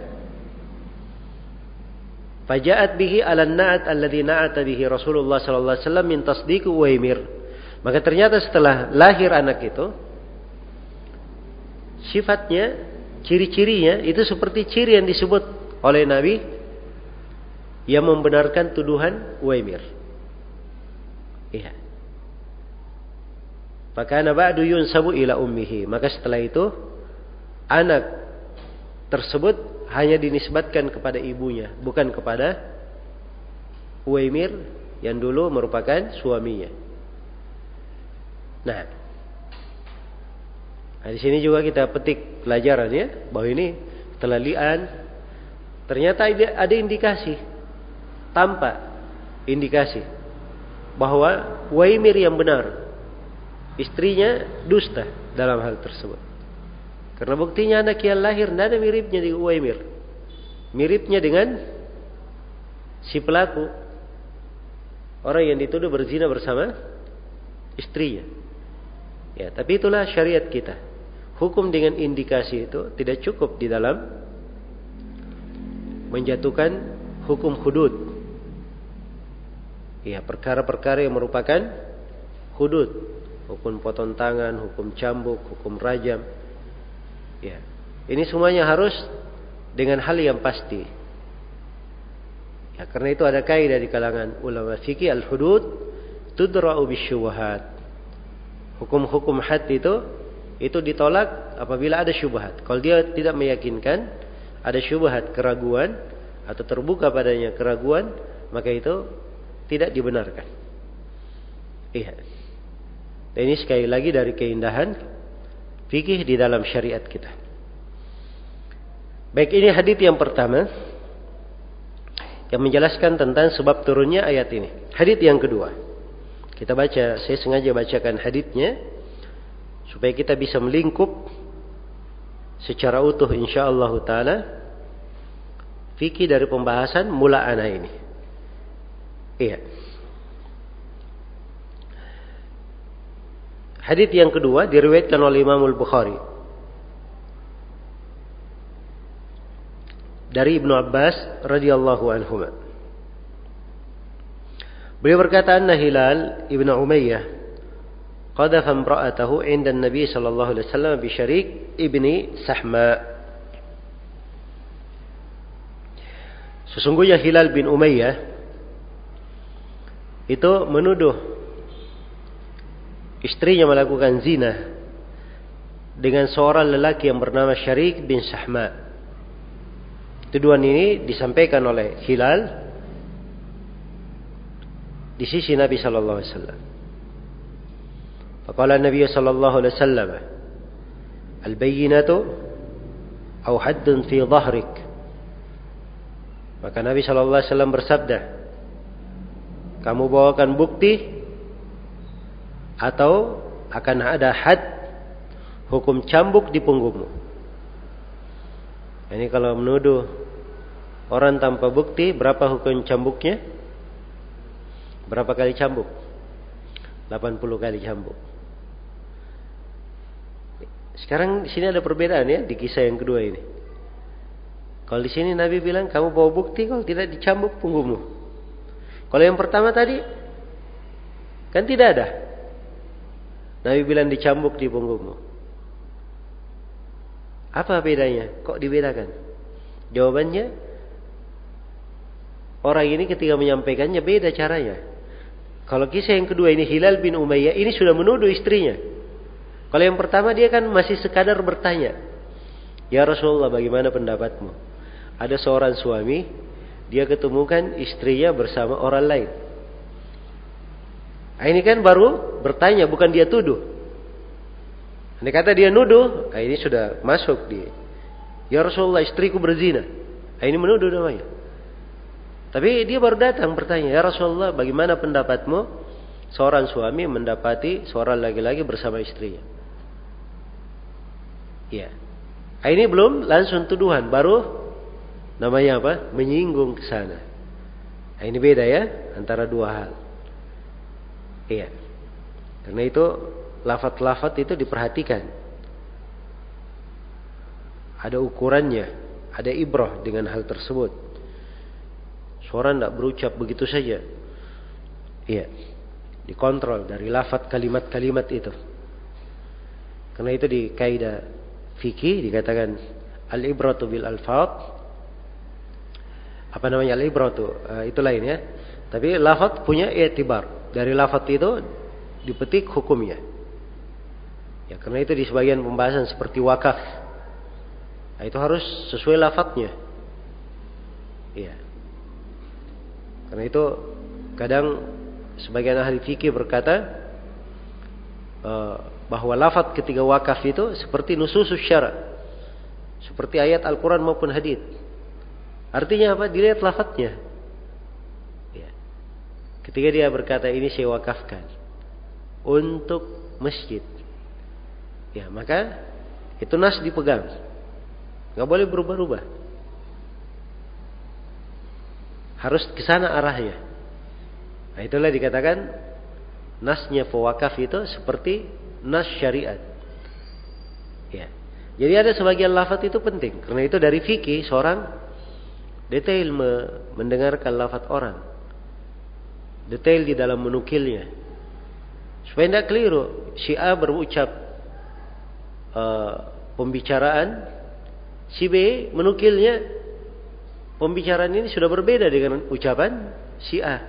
Faja'at bihi 'ala an-na'at alladhi na'ata bihi Rasulullah sallallahu alaihi wasallam min tasdiq Uwaimir. Maka ternyata setelah lahir anak itu, sifatnya, ciri-cirinya itu seperti ciri yang disebut oleh Nabi yang membenarkan tuduhan Uwaimir. Iya. Fakana ba'du yunsabu ila ummihi. Maka setelah itu anak tersebut hanya dinisbatkan kepada ibunya, bukan kepada Uwaimir yang dulu merupakan suaminya. Nah, nah di sini juga kita petik pelajaran ya, bahwa ini setelah li'an ternyata ada indikasi, tampak indikasi bahwa Uwaimir yang benar, istrinya dusta dalam hal tersebut. Karena buktinya anak yang lahir tidak ada miripnya di Uwaimir. Miripnya dengan si pelaku, orang yang dituduh berzina bersama istrinya. Ya, tapi itulah syariat kita. Hukum dengan indikasi itu tidak cukup di dalam menjatuhkan hukum hudud. Ya, perkara-perkara yang merupakan hudud, hukum potong tangan, hukum cambuk, hukum rajam. Ya, ini semuanya harus dengan hal yang pasti. Ya, karena itu ada kaidah di kalangan ulama fikih, al-hudud tudra'u bisyubhat. Hukum-hukum had itu itu ditolak apabila ada syubhat. Kalau dia tidak meyakinkan, ada syubhat, keraguan atau terbuka padanya keraguan, maka itu tidak dibenarkan. Iya. Dan ini sekali lagi dari keindahan fikih di dalam syariat kita. Baik, ini hadits yang pertama yang menjelaskan tentang sebab turunnya ayat ini. Hadits yang kedua, kita baca, saya sengaja bacakan haditsnya supaya kita bisa melingkup secara utuh insyaallah taala fikih dari pembahasan mula ana ini. Iya. Hadits yang kedua diriwayatkan oleh Imam Al-Bukhari dari Ibnu Abbas radhiyallahu anhuma. Beliau berkata, anna Hilal ibn Umayyah qadhafa imra'atahu 'inda an-nabi sallallahu alaihi wasallam bi Syarik ibni Sahma. Sesungguhnya Hilal bin Umayyah itu menuduh istrinya melakukan zina dengan seorang lelaki yang bernama Syarik bin Sahma. Tuduhan ini disampaikan oleh Hilal di sisi Nabi sallallahu alaihi wasallam. Faqala Nabi sallallahu alaihi wasallam, "Al-bayyinatu aw haddun fi dhahrik." Maka Nabi sallallahu alaihi wasallam bersabda, "Kamu bawakan bukti atau akan ada had, hukum cambuk di punggungmu." Ini kalau menuduh orang tanpa bukti, berapa hukum cambuknya? Berapa kali cambuk? delapan puluh kali cambuk. Sekarang di sini ada perbedaan ya di kisah yang kedua ini. Kalau di sini Nabi bilang kamu bawa bukti, kalau tidak dicambuk punggungmu. Kalau yang pertama tadi kan tidak ada. Nabi bilang dicambuk di punggungmu. Apa bedanya? Kok dibedakan? Jawabannya, orang ini ketika menyampaikannya beda caranya. Kalau kisah yang kedua ini Hilal bin Umayyah ini sudah menuduh istrinya. Kalau yang pertama dia kan masih sekadar bertanya. Ya Rasulullah, bagaimana pendapatmu? Ada seorang suami, dia ketemukan istrinya bersama orang lain. Nah, ini kan baru bertanya, bukan dia tuduh. Ini kata dia nuduh, nah ini sudah masuk dia. Ya Rasulullah, istriku berzina. Nah, ini menuduh namanya. Tapi dia baru datang bertanya, ya Rasulullah, bagaimana pendapatmu? Seorang suami mendapati seorang laki-laki bersama istrinya. Ya. Nah, ini belum langsung tuduhan, baru namanya apa? Menyinggung ke sana. Nah, ini beda ya antara dua hal. Iya. Karena itu lafaz-lafaz itu diperhatikan. Ada ukurannya, ada ibrah dengan hal tersebut. Seorang tidak berucap begitu saja. Iya. Dikontrol dari lafaz kalimat-kalimat itu. Karena itu di kaidah fikih dikatakan al-ibratu bil alfaz. Apa namanya al-ibratu? Uh, itu lain ya. Tapi lafaz punya i'tibar. Dari lafaz itu dipetik hukumnya. Ya, karena itu di sebagian pembahasan seperti wakaf. Nah, itu harus sesuai lafaznya. Iya. Karena itu kadang sebagian ahli fikih berkata uh, bahwa lafaz ketika wakaf itu seperti nususus syara. Seperti ayat Al-Quran maupun hadits. Artinya apa? Dilihat lafaznya. Ya. Ketika dia berkata ini saya wakafkan untuk masjid. Ya, maka itu nas dipegang. Enggak boleh berubah-ubah. Harus ke sana arahnya. Nah, itulah dikatakan nasnya pewakaf itu seperti nas syariat. Ya. Jadi ada sebagian lafaz itu penting. Karena itu dari fikih seorang detail mendengarkan lafaz orang. Detail di dalam menukilnya. Supaya tidak keliru. Si A berucap uh, pembicaraan, si B menukilnya pembicaraan ini sudah berbeda dengan ucapan si A.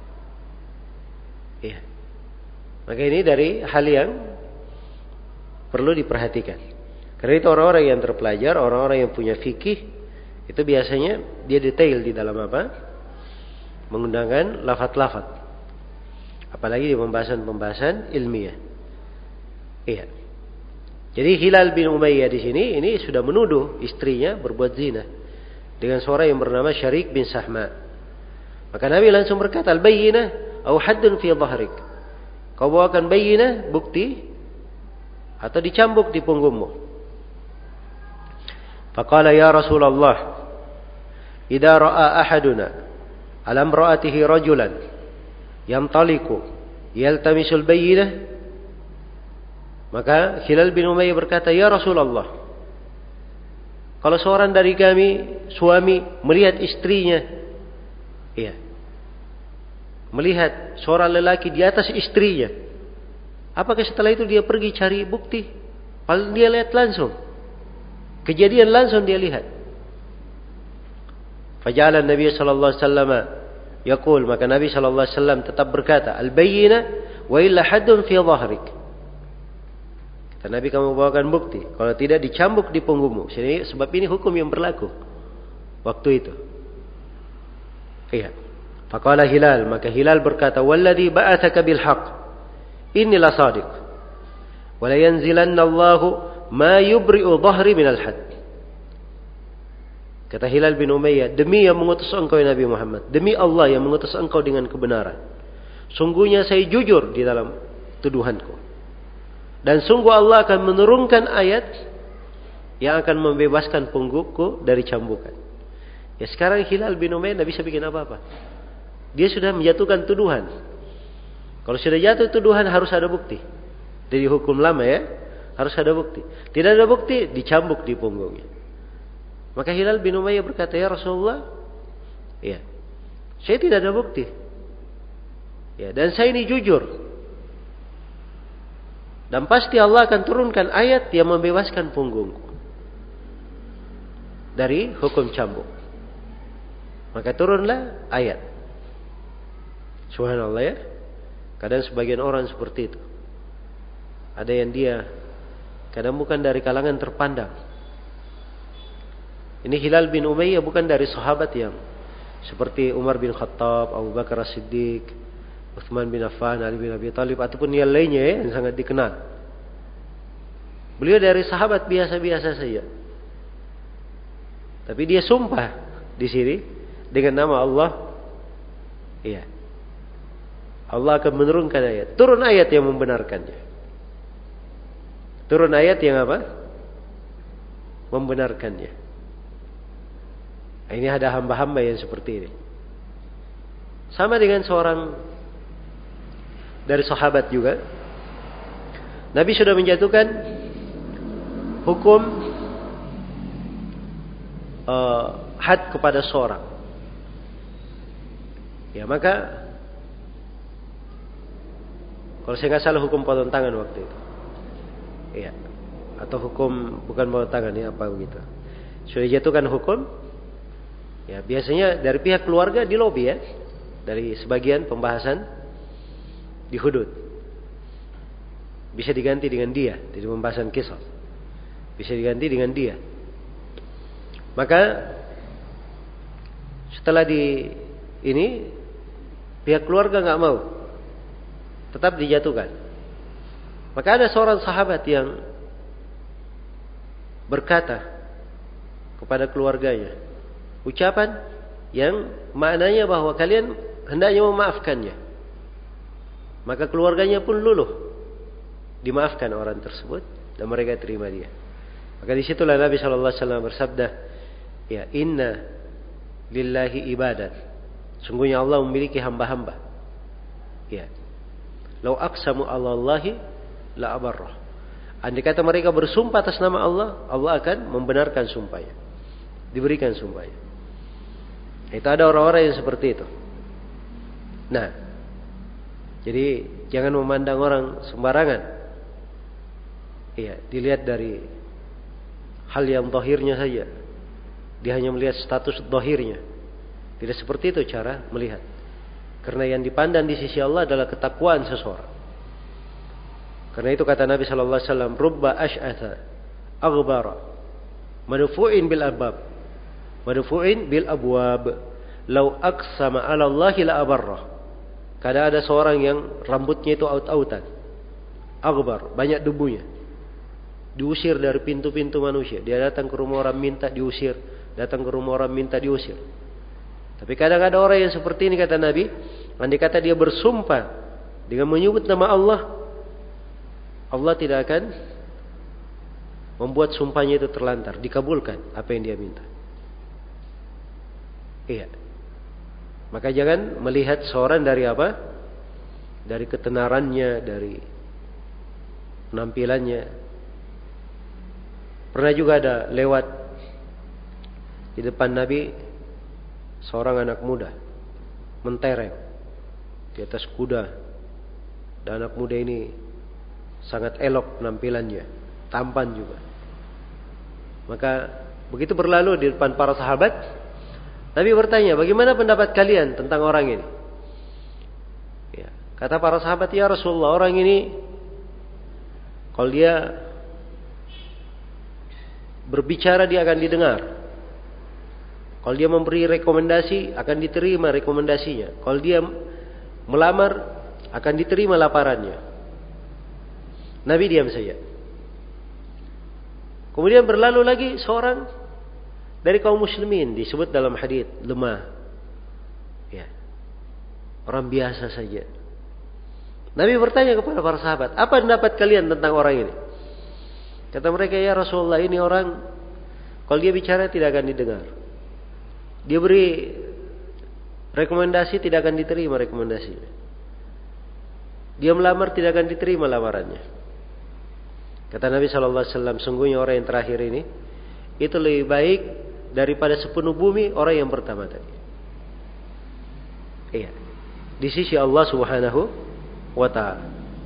Ya. Maka ini dari hal yang perlu diperhatikan. Karena itu orang-orang yang terpelajar, orang-orang yang punya fikih, itu biasanya dia detail di dalam apa? Menggunakan lafaz-lafaz. Apalagi di pembahasan-pembahasan ilmiah. Iya. Jadi Hilal bin Umayyah di sini ini sudah menuduh istrinya berbuat zina dengan seorang yang bernama Syarik bin Sahma. Maka Nabi langsung berkata, "Al-bayyinah au haddun fi dhahrik." Kau bawakan bayyinah, bukti, atau dicambuk di punggungmu. Faqala ya Rasulullah, idza ra'a ahaduna ala imra'atihi rajulan yantaliqu yaltamisul bayyinah. Maka Hilal bin Umayyah berkata, ya Rasulullah, kalau seorang dari kami suami melihat istrinya, iya, melihat seorang lelaki di atas istrinya, apakah setelah itu dia pergi cari bukti? Paling dia lihat langsung, kejadian langsung dia lihat. Faja'ala Nabi sallallahu alaihi wasallam yaqul, maka Nabi sallallahu alaihi wasallam tetap berkata, al-bayyinah wa illa haddun fi dhahrik. Kata Nabi, kamu bawakan bukti, kalau tidak dicambuk di punggungmu. Sebab ini hukum yang berlaku waktu itu. Iya. Faqala Hilal, maka Hilal berkata, walladhi ba'athaka bil haqq inni la sadiq wa la yanzilanna Allahu ma yubri'u dhahri minal had. Kata Hilal bin Umayyah, demi yang mengutus engkau ya Nabi Muhammad, demi Allah yang mengutus engkau dengan kebenaran, sungguhnya saya jujur di dalam tuduhanku, dan sungguh Allah akan menurunkan ayat yang akan membebaskan punggungku dari cambukan. Ya, sekarang Hilal bin Umayyah tidak bisa bikin apa-apa. Dia sudah menjatuhkan tuduhan. Kalau sudah jatuh tuduhan harus ada bukti. Dari hukum lama ya, harus ada bukti. Tidak ada bukti, dicambuk di punggungnya. Maka Hilal bin Umayyah berkata, ya Rasulullah, ya, saya tidak ada bukti. Ya, dan saya ini jujur. Dan pasti Allah akan turunkan ayat yang membebaskan punggungku dari hukum cambuk. Maka turunlah ayat. Subhanallah ya. Kadang sebagian orang seperti itu. Ada yang dia kadang bukan dari kalangan terpandang. Ini Hilal bin Umayyah bukan dari sahabat yang seperti Umar bin Khattab, Abu Bakar As-Siddiq, Utsman bin Affan, Ali bin Abi Thalib ataupun yang lainnya ya, yang sangat dikenal. Beliau dari sahabat biasa-biasa saja. Tapi dia sumpah di sini dengan nama Allah. Iya. Allah akan menurunkan ayat. Turun ayat yang membenarkannya. Turun ayat yang apa? Membenarkannya. Ini ada hamba-hamba yang seperti ini. Sama dengan seorang dari sahabat juga. Nabi sudah menjatuhkan hukum uh, had kepada seorang. Ya maka kalau saya nggak salah hukum potong tangan waktu itu. Iya. Atau hukum bukan potong tangan ya apa begitu. Sudah dijatuhkan hukum. Ya biasanya dari pihak keluarga di lobi ya. Dari sebagian pembahasan di hudud. Bisa diganti dengan dia dari pembahasan kisah. Bisa diganti dengan dia. Maka setelah di ini pihak keluarga nggak mau, tetap dijatuhkan. Maka ada seorang sahabat yang berkata kepada keluarganya ucapan yang maknanya bahwa kalian hendaknya memaafkannya. Maka keluarganya pun luluh, dimaafkan orang tersebut dan mereka terima dia. Maka disitulah Nabi Shallallahu Alaihi Wasallam bersabda, ya inna lillahi ibadat. Sungguhnya Allah memiliki hamba-hamba. Ya, lau aqsamu alallahi la abarrah. Andai kata mereka bersumpah atas nama Allah, Allah akan membenarkan sumpahnya, diberikan sumpahnya. Itu ada orang-orang yang seperti itu. Nah, jadi jangan memandang orang sembarangan. Iya, dilihat dari hal yang zahirnya saja. Dia hanya melihat status zahirnya. Tidak seperti itu cara melihat. Karena yang dipandang di sisi Allah adalah ketakwaan seseorang. Karena itu kata Nabi sallallahu alaihi wasallam, "Rubba ash'atha aghbara madfu'in bil abab, madfu'in bil abwab, law aqsama 'ala Allah la abarrah." Kadang ada seorang yang rambutnya itu aut-autan, aghbar, banyak debunya. Diusir dari pintu-pintu manusia. Dia datang ke rumah orang minta diusir, datang ke rumah orang minta diusir. Tapi kadang ada orang yang seperti ini kata Nabi, andai kata dia bersumpah dengan menyebut nama Allah, Allah tidak akan membuat sumpahnya itu terlantar, dikabulkan apa yang dia minta. Iya. Maka jangan melihat seorang dari apa? Dari ketenarannya, dari penampilannya. Pernah juga ada lewat di depan Nabi seorang anak muda mentereng di atas kuda. Dan anak muda ini sangat elok penampilannya, tampan juga. Maka begitu berlalu di depan para sahabat, Nabi bertanya, bagaimana pendapat kalian tentang orang ini? Ya, kata para sahabat, ya Rasulullah, orang ini kalau dia berbicara dia akan didengar. Kalau dia memberi rekomendasi akan diterima rekomendasinya. Kalau dia melamar akan diterima lamarannya. Nabi diam saja. Kemudian berlalu lagi seorang dari kaum muslimin, disebut dalam hadits lemah. Ya. Orang biasa saja. Nabi bertanya kepada para sahabat, apa pendapat kalian tentang orang ini? Kata mereka, ya Rasulullah, ini orang kalau dia bicara tidak akan didengar. Dia beri rekomendasi tidak akan diterima rekomendasinya. Dia melamar tidak akan diterima lamarannya. Kata Nabi shallallahu alaihi wasallam, sungguhnya orang yang terakhir ini itu lebih baik daripada sepenuh bumi orang yang pertama tadi. Iya. Di sisi Allah Subhanahu wa taala.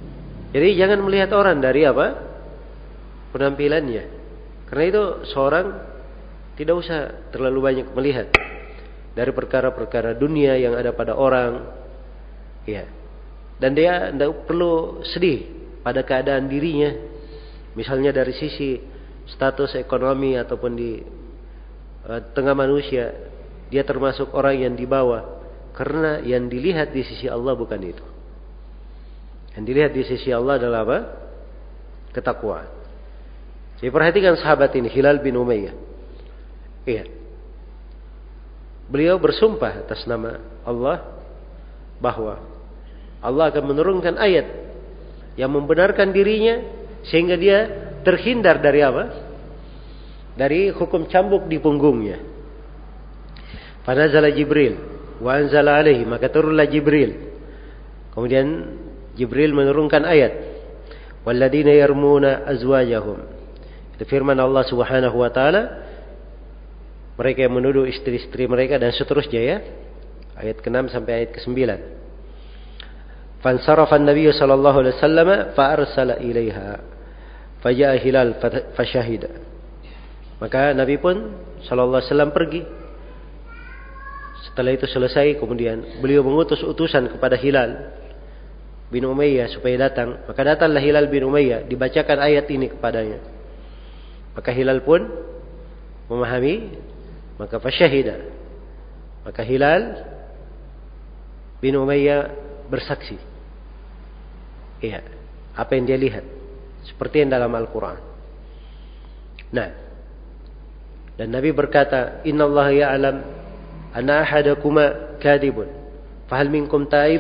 Jadi jangan melihat orang dari apa? Penampilannya. Karena itu seorang tidak usah terlalu banyak melihat dari perkara-perkara dunia yang ada pada orang. Ya. Dan dia tidak perlu sedih pada keadaan dirinya. Misalnya dari sisi status ekonomi ataupun di uh, tengah manusia, dia termasuk orang yang di bawah. Karena yang dilihat di sisi Allah bukan itu. Yang dilihat di sisi Allah adalah apa? Ketakwaan. Jadi perhatikan sahabat ini, Hilal bin Umayyah. Iya. Beliau bersumpah atas nama Allah bahwa Allah akan menurunkan ayat yang membenarkan dirinya sehingga dia terhindar dari apa? Dari hukum cambuk di punggungnya. Fanazala Jibril wa anzala alaihi, maka turunlah Jibril. Kemudian Jibril menurunkan ayat walladzina yarmuna azwajahum. Itu firman Allah Subhanahu wa taala, mereka yang menuduh istri-istri mereka dan seterusnya ya. Ayat keenam sampai ayat kesembilan. Fansarafa an-nabiy sallallahu alaihi wasallam fa arsala ilaiha faja'a hilal fashahida. Maka Nabi pun sallallahu alaihi wasallam pergi. Setelah itu selesai, kemudian beliau mengutus utusan kepada Hilal bin Umayyah supaya datang. Maka datanglah Hilal bin Umayyah, dibacakan ayat ini kepadanya. Maka Hilal pun memahami, maka fasyahida. Maka Hilal bin Umayyah bersaksi. Iya, apa yang dia lihat seperti yang dalam Al-Qur'an. Nah, dan Nabi berkata, "Innallaha ya'lam anna ahadakuma kadibun, fahal minkum taib?"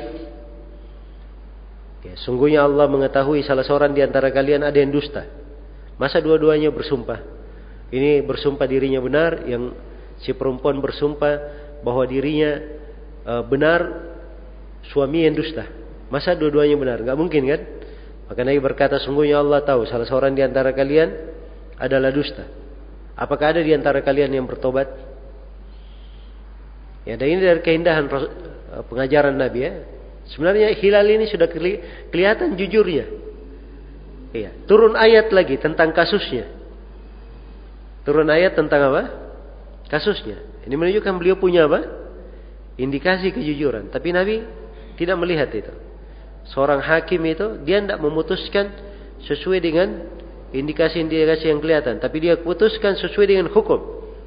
Ya, sungguhnya Allah mengetahui salah seorang di antara kalian ada yang dusta. Masa dua-duanya bersumpah? Ini bersumpah dirinya benar, yang si perempuan bersumpah bahwa dirinya e, benar, suami yang dusta. Masa dua-duanya benar? Enggak mungkin kan? Maka Nabi berkata, sungguhnya Allah tahu salah seorang di antara kalian adalah dusta. Apakah ada di antara kalian yang bertobat? Ya, dan ini dari keindahan pengajaran Nabi ya. Sebenarnya Hilal ini sudah keli- kelihatan jujurnya. Iya, turun ayat lagi tentang kasusnya. Turun ayat tentang apa? Kasusnya. Ini menunjukkan beliau punya apa? Indikasi kejujuran. Tapi Nabi tidak melihat itu. Seorang hakim itu dia tidak memutuskan sesuai dengan indikasi-indikasi yang kelihatan, tapi dia putuskan sesuai dengan hukum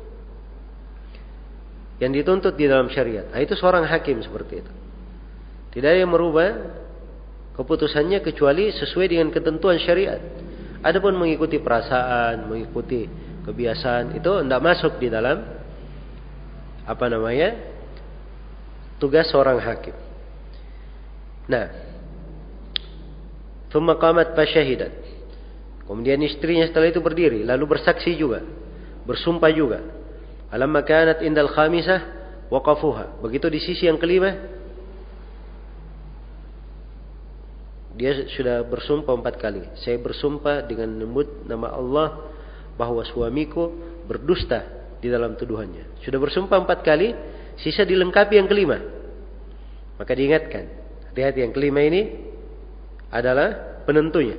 yang dituntut di dalam syariat. Nah, itu seorang hakim seperti itu. Tidak ada yang merubah keputusannya kecuali sesuai dengan ketentuan syariat. Adapun mengikuti perasaan, mengikuti kebiasaan, itu tidak masuk di dalam apa namanya tugas seorang hakim. Nah, thumma qamat fasyahidat. Kemudian istrinya setelah itu berdiri, lalu bersaksi juga, bersumpah juga. Alamma kanat indal khamisah waqafuha. Begitu di sisi yang kelima, dia sudah bersumpah empat kali. Saya bersumpah dengan menyebut nama Allah bahwa suamiku berdusta di dalam tuduhannya. Sudah bersumpah empat kali, sisa dilengkapi yang kelima. Maka diingatkan, hati-hati, yang kelima ini adalah penentunya.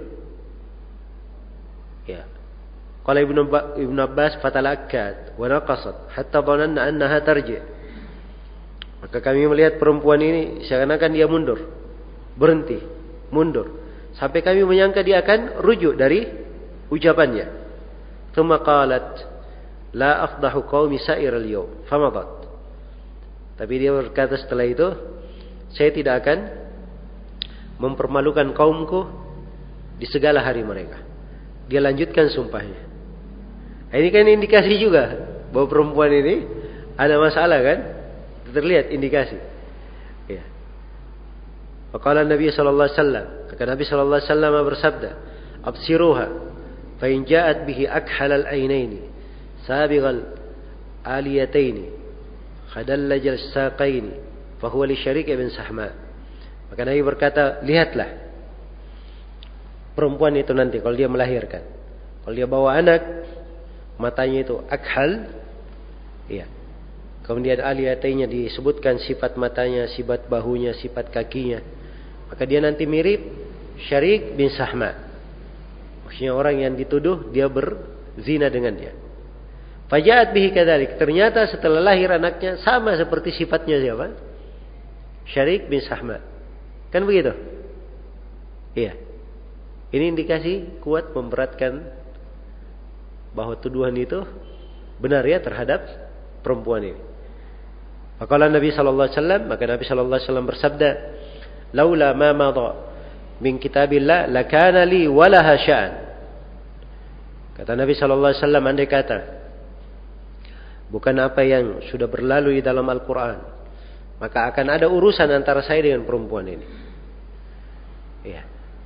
Ya. Qala Ibnu Ibnu Abbas fatalakkat wa naqasat hatta dhananna annaha tarji'. Maka kami melihat perempuan ini seakan-akan dia mundur, berhenti, mundur, sampai kami menyangka dia akan rujuk dari ucapannya. Tsumma qalat la afdahu qaumi sa'ir al-yawm famadat. Tapi dia berkata setelah itu, saya tidak akan mempermalukan kaumku di segala hari mereka. Dia lanjutkan sumpahnya. Nah, ini kan indikasi juga bahwa perempuan ini ada masalah kan? Terlihat indikasi. Ya. Faqala Nabi sallallahu alaihi wasallam, kata Nabi sallallahu alaihi wasallam bersabda, "Absiruha fa in ja'at bihi akhal al-ainaini sabighal aliyataini khadallajal saqaini fa huwa li Syarik bin Sahma." Maka Nabi berkata, lihatlah perempuan itu nanti kalau dia melahirkan. Kalau dia bawa anak, matanya itu akhal, iya. Kemudian aliyatainya disebutkan sifat matanya, sifat bahunya, sifat kakinya. Maka dia nanti mirip Syarik bin Sahma. Maksudnya orang yang dituduh dia berzina dengan dia. Faja'at bihi kadzalik. Ternyata setelah lahir anaknya sama seperti sifatnya siapa? Syarik bin Sahma. Kan begitu? Iya. Ini indikasi kuat memberatkan bahwa tuduhan itu benar ya terhadap perempuan ini. Maka Nabi sallallahu alaihi wasallam, maka Nabi sallallahu alaihi wasallam bersabda, "Laula ma madha min kitabillah lakana li walaha sya'an." Kata Nabi sallallahu alaihi wasallam, andai kata bukan apa yang sudah berlalu di dalam Al-Qur'an, maka akan ada urusan antara saya dengan perempuan ini. Ya.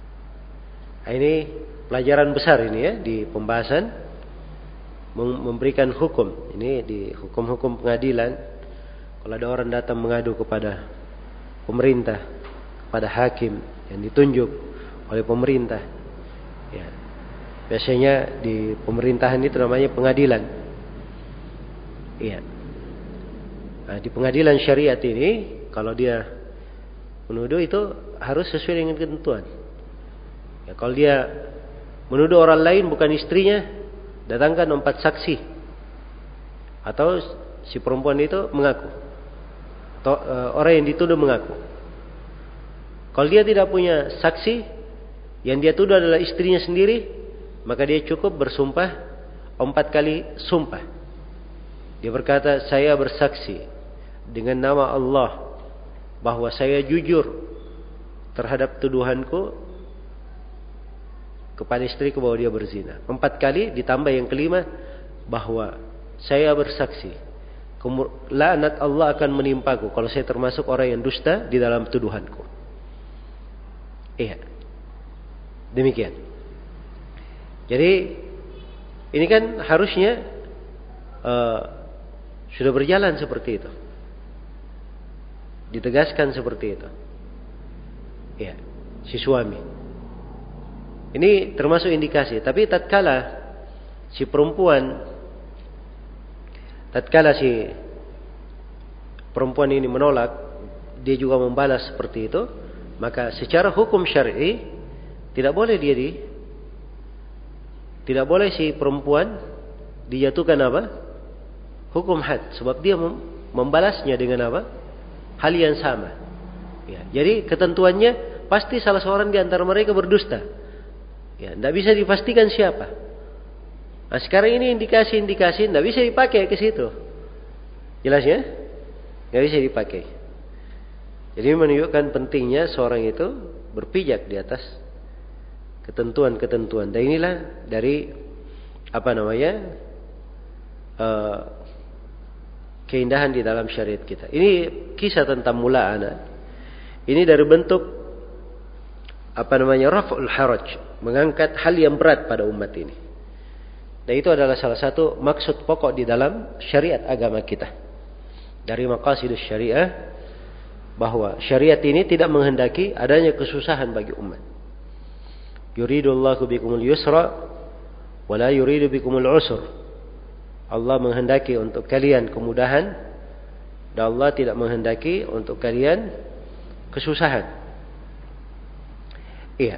Ini pelajaran besar ini ya di pembahasan memberikan hukum. Ini di hukum-hukum pengadilan. Kalau ada orang datang mengadu kepada pemerintah, kepada hakim yang ditunjuk oleh pemerintah, ya, biasanya di pemerintahan itu namanya pengadilan. Iya. Nah, di pengadilan syariat ini, kalau dia menuduh itu harus sesuai dengan ketentuan. Ya, kalau dia menuduh orang lain bukan istrinya, datangkan empat saksi, atau si perempuan itu mengaku. Orang yang dituduh mengaku. Kalau dia tidak punya saksi, yang dia tuduh adalah istrinya sendiri, maka dia cukup bersumpah empat kali sumpah. Dia berkata, saya bersaksi dengan nama Allah bahwa saya jujur terhadap tuduhanku kepada istriku bahwa dia berzina. Empat kali ditambah yang kelima, bahwa saya bersaksi laknat Allah akan menimpaku kalau saya termasuk orang yang dusta di dalam tuduhanku. Iya. Demikian. Jadi ini kan harusnya uh, sudah berjalan seperti itu. Ditegaskan seperti itu. Iya, si suami. Ini termasuk indikasi, tapi tatkala si perempuan Tatkala si perempuan ini menolak, dia juga membalas seperti itu, maka secara hukum syar'i tidak boleh dia di tidak boleh si perempuan dijatuhkan apa? Hukum had, sebab dia membalasnya dengan apa? Hal yang sama. Ya, jadi ketentuannya pasti salah seorang di antara mereka berdusta. Ya, tidak bisa dipastikan siapa. Nah, sekarang ini indikasi-indikasi tidak bisa dipakai ke situ. Jelas ya? Tidak bisa dipakai. Jadi menunjukkan pentingnya seorang itu berpijak di atas ketentuan-ketentuan. Dan inilah dari apa namanya uh, keindahan di dalam syariat kita. Ini kisah tentang mula'ana. Ini dari bentuk apa namanya raf'ul haraj, mengangkat hal yang berat pada umat ini. Dan itu adalah salah satu maksud pokok di dalam syariat agama kita. Dari maqasidus syariah, bahwa syariat ini tidak menghendaki adanya kesusahan bagi umat. Yuridullahu bikumul yusra wa la yuridu bikumul usr. Allah menghendaki untuk kalian kemudahan, dan Allah tidak menghendaki untuk kalian kesusahan. Iya.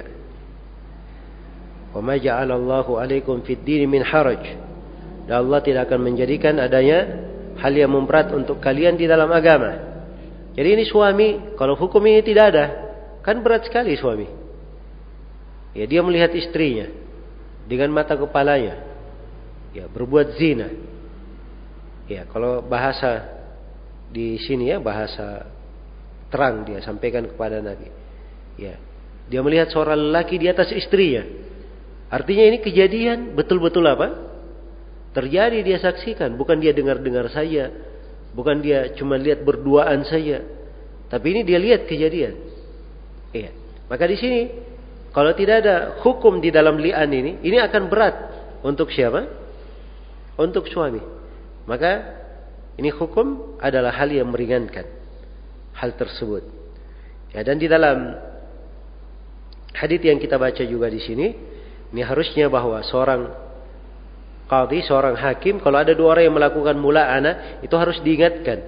Wa ma ja'alallahu 'alaikum fid din min haraj. Dan Allah tidak akan menjadikan adanya hal yang memberat untuk kalian di dalam agama. Jadi ini suami, kalau hukum ini tidak ada, kan berat sekali suami. Ya, dia melihat istrinya dengan mata kepalanya, ya, berbuat zina. Ya, kalau bahasa di sini ya, bahasa terang dia sampaikan kepada Nabi. Ya, dia melihat seorang lelaki di atas istrinya. Artinya ini kejadian betul-betul apa? Terjadi, dia saksikan. Bukan dia dengar-dengar saja. Bukan dia cuma lihat berduaan saja. Tapi ini dia lihat kejadian. Iya. Maka di sini, kalau tidak ada hukum di dalam li'an ini, ini akan berat untuk siapa? Untuk suami. Maka ini hukum adalah hal yang meringankan hal tersebut. Ya, dan di dalam hadits yang kita baca juga di sini, ini harusnya bahwa seorang qadhi, seorang hakim, kalau ada dua orang yang melakukan mula'ana, itu harus diingatkan.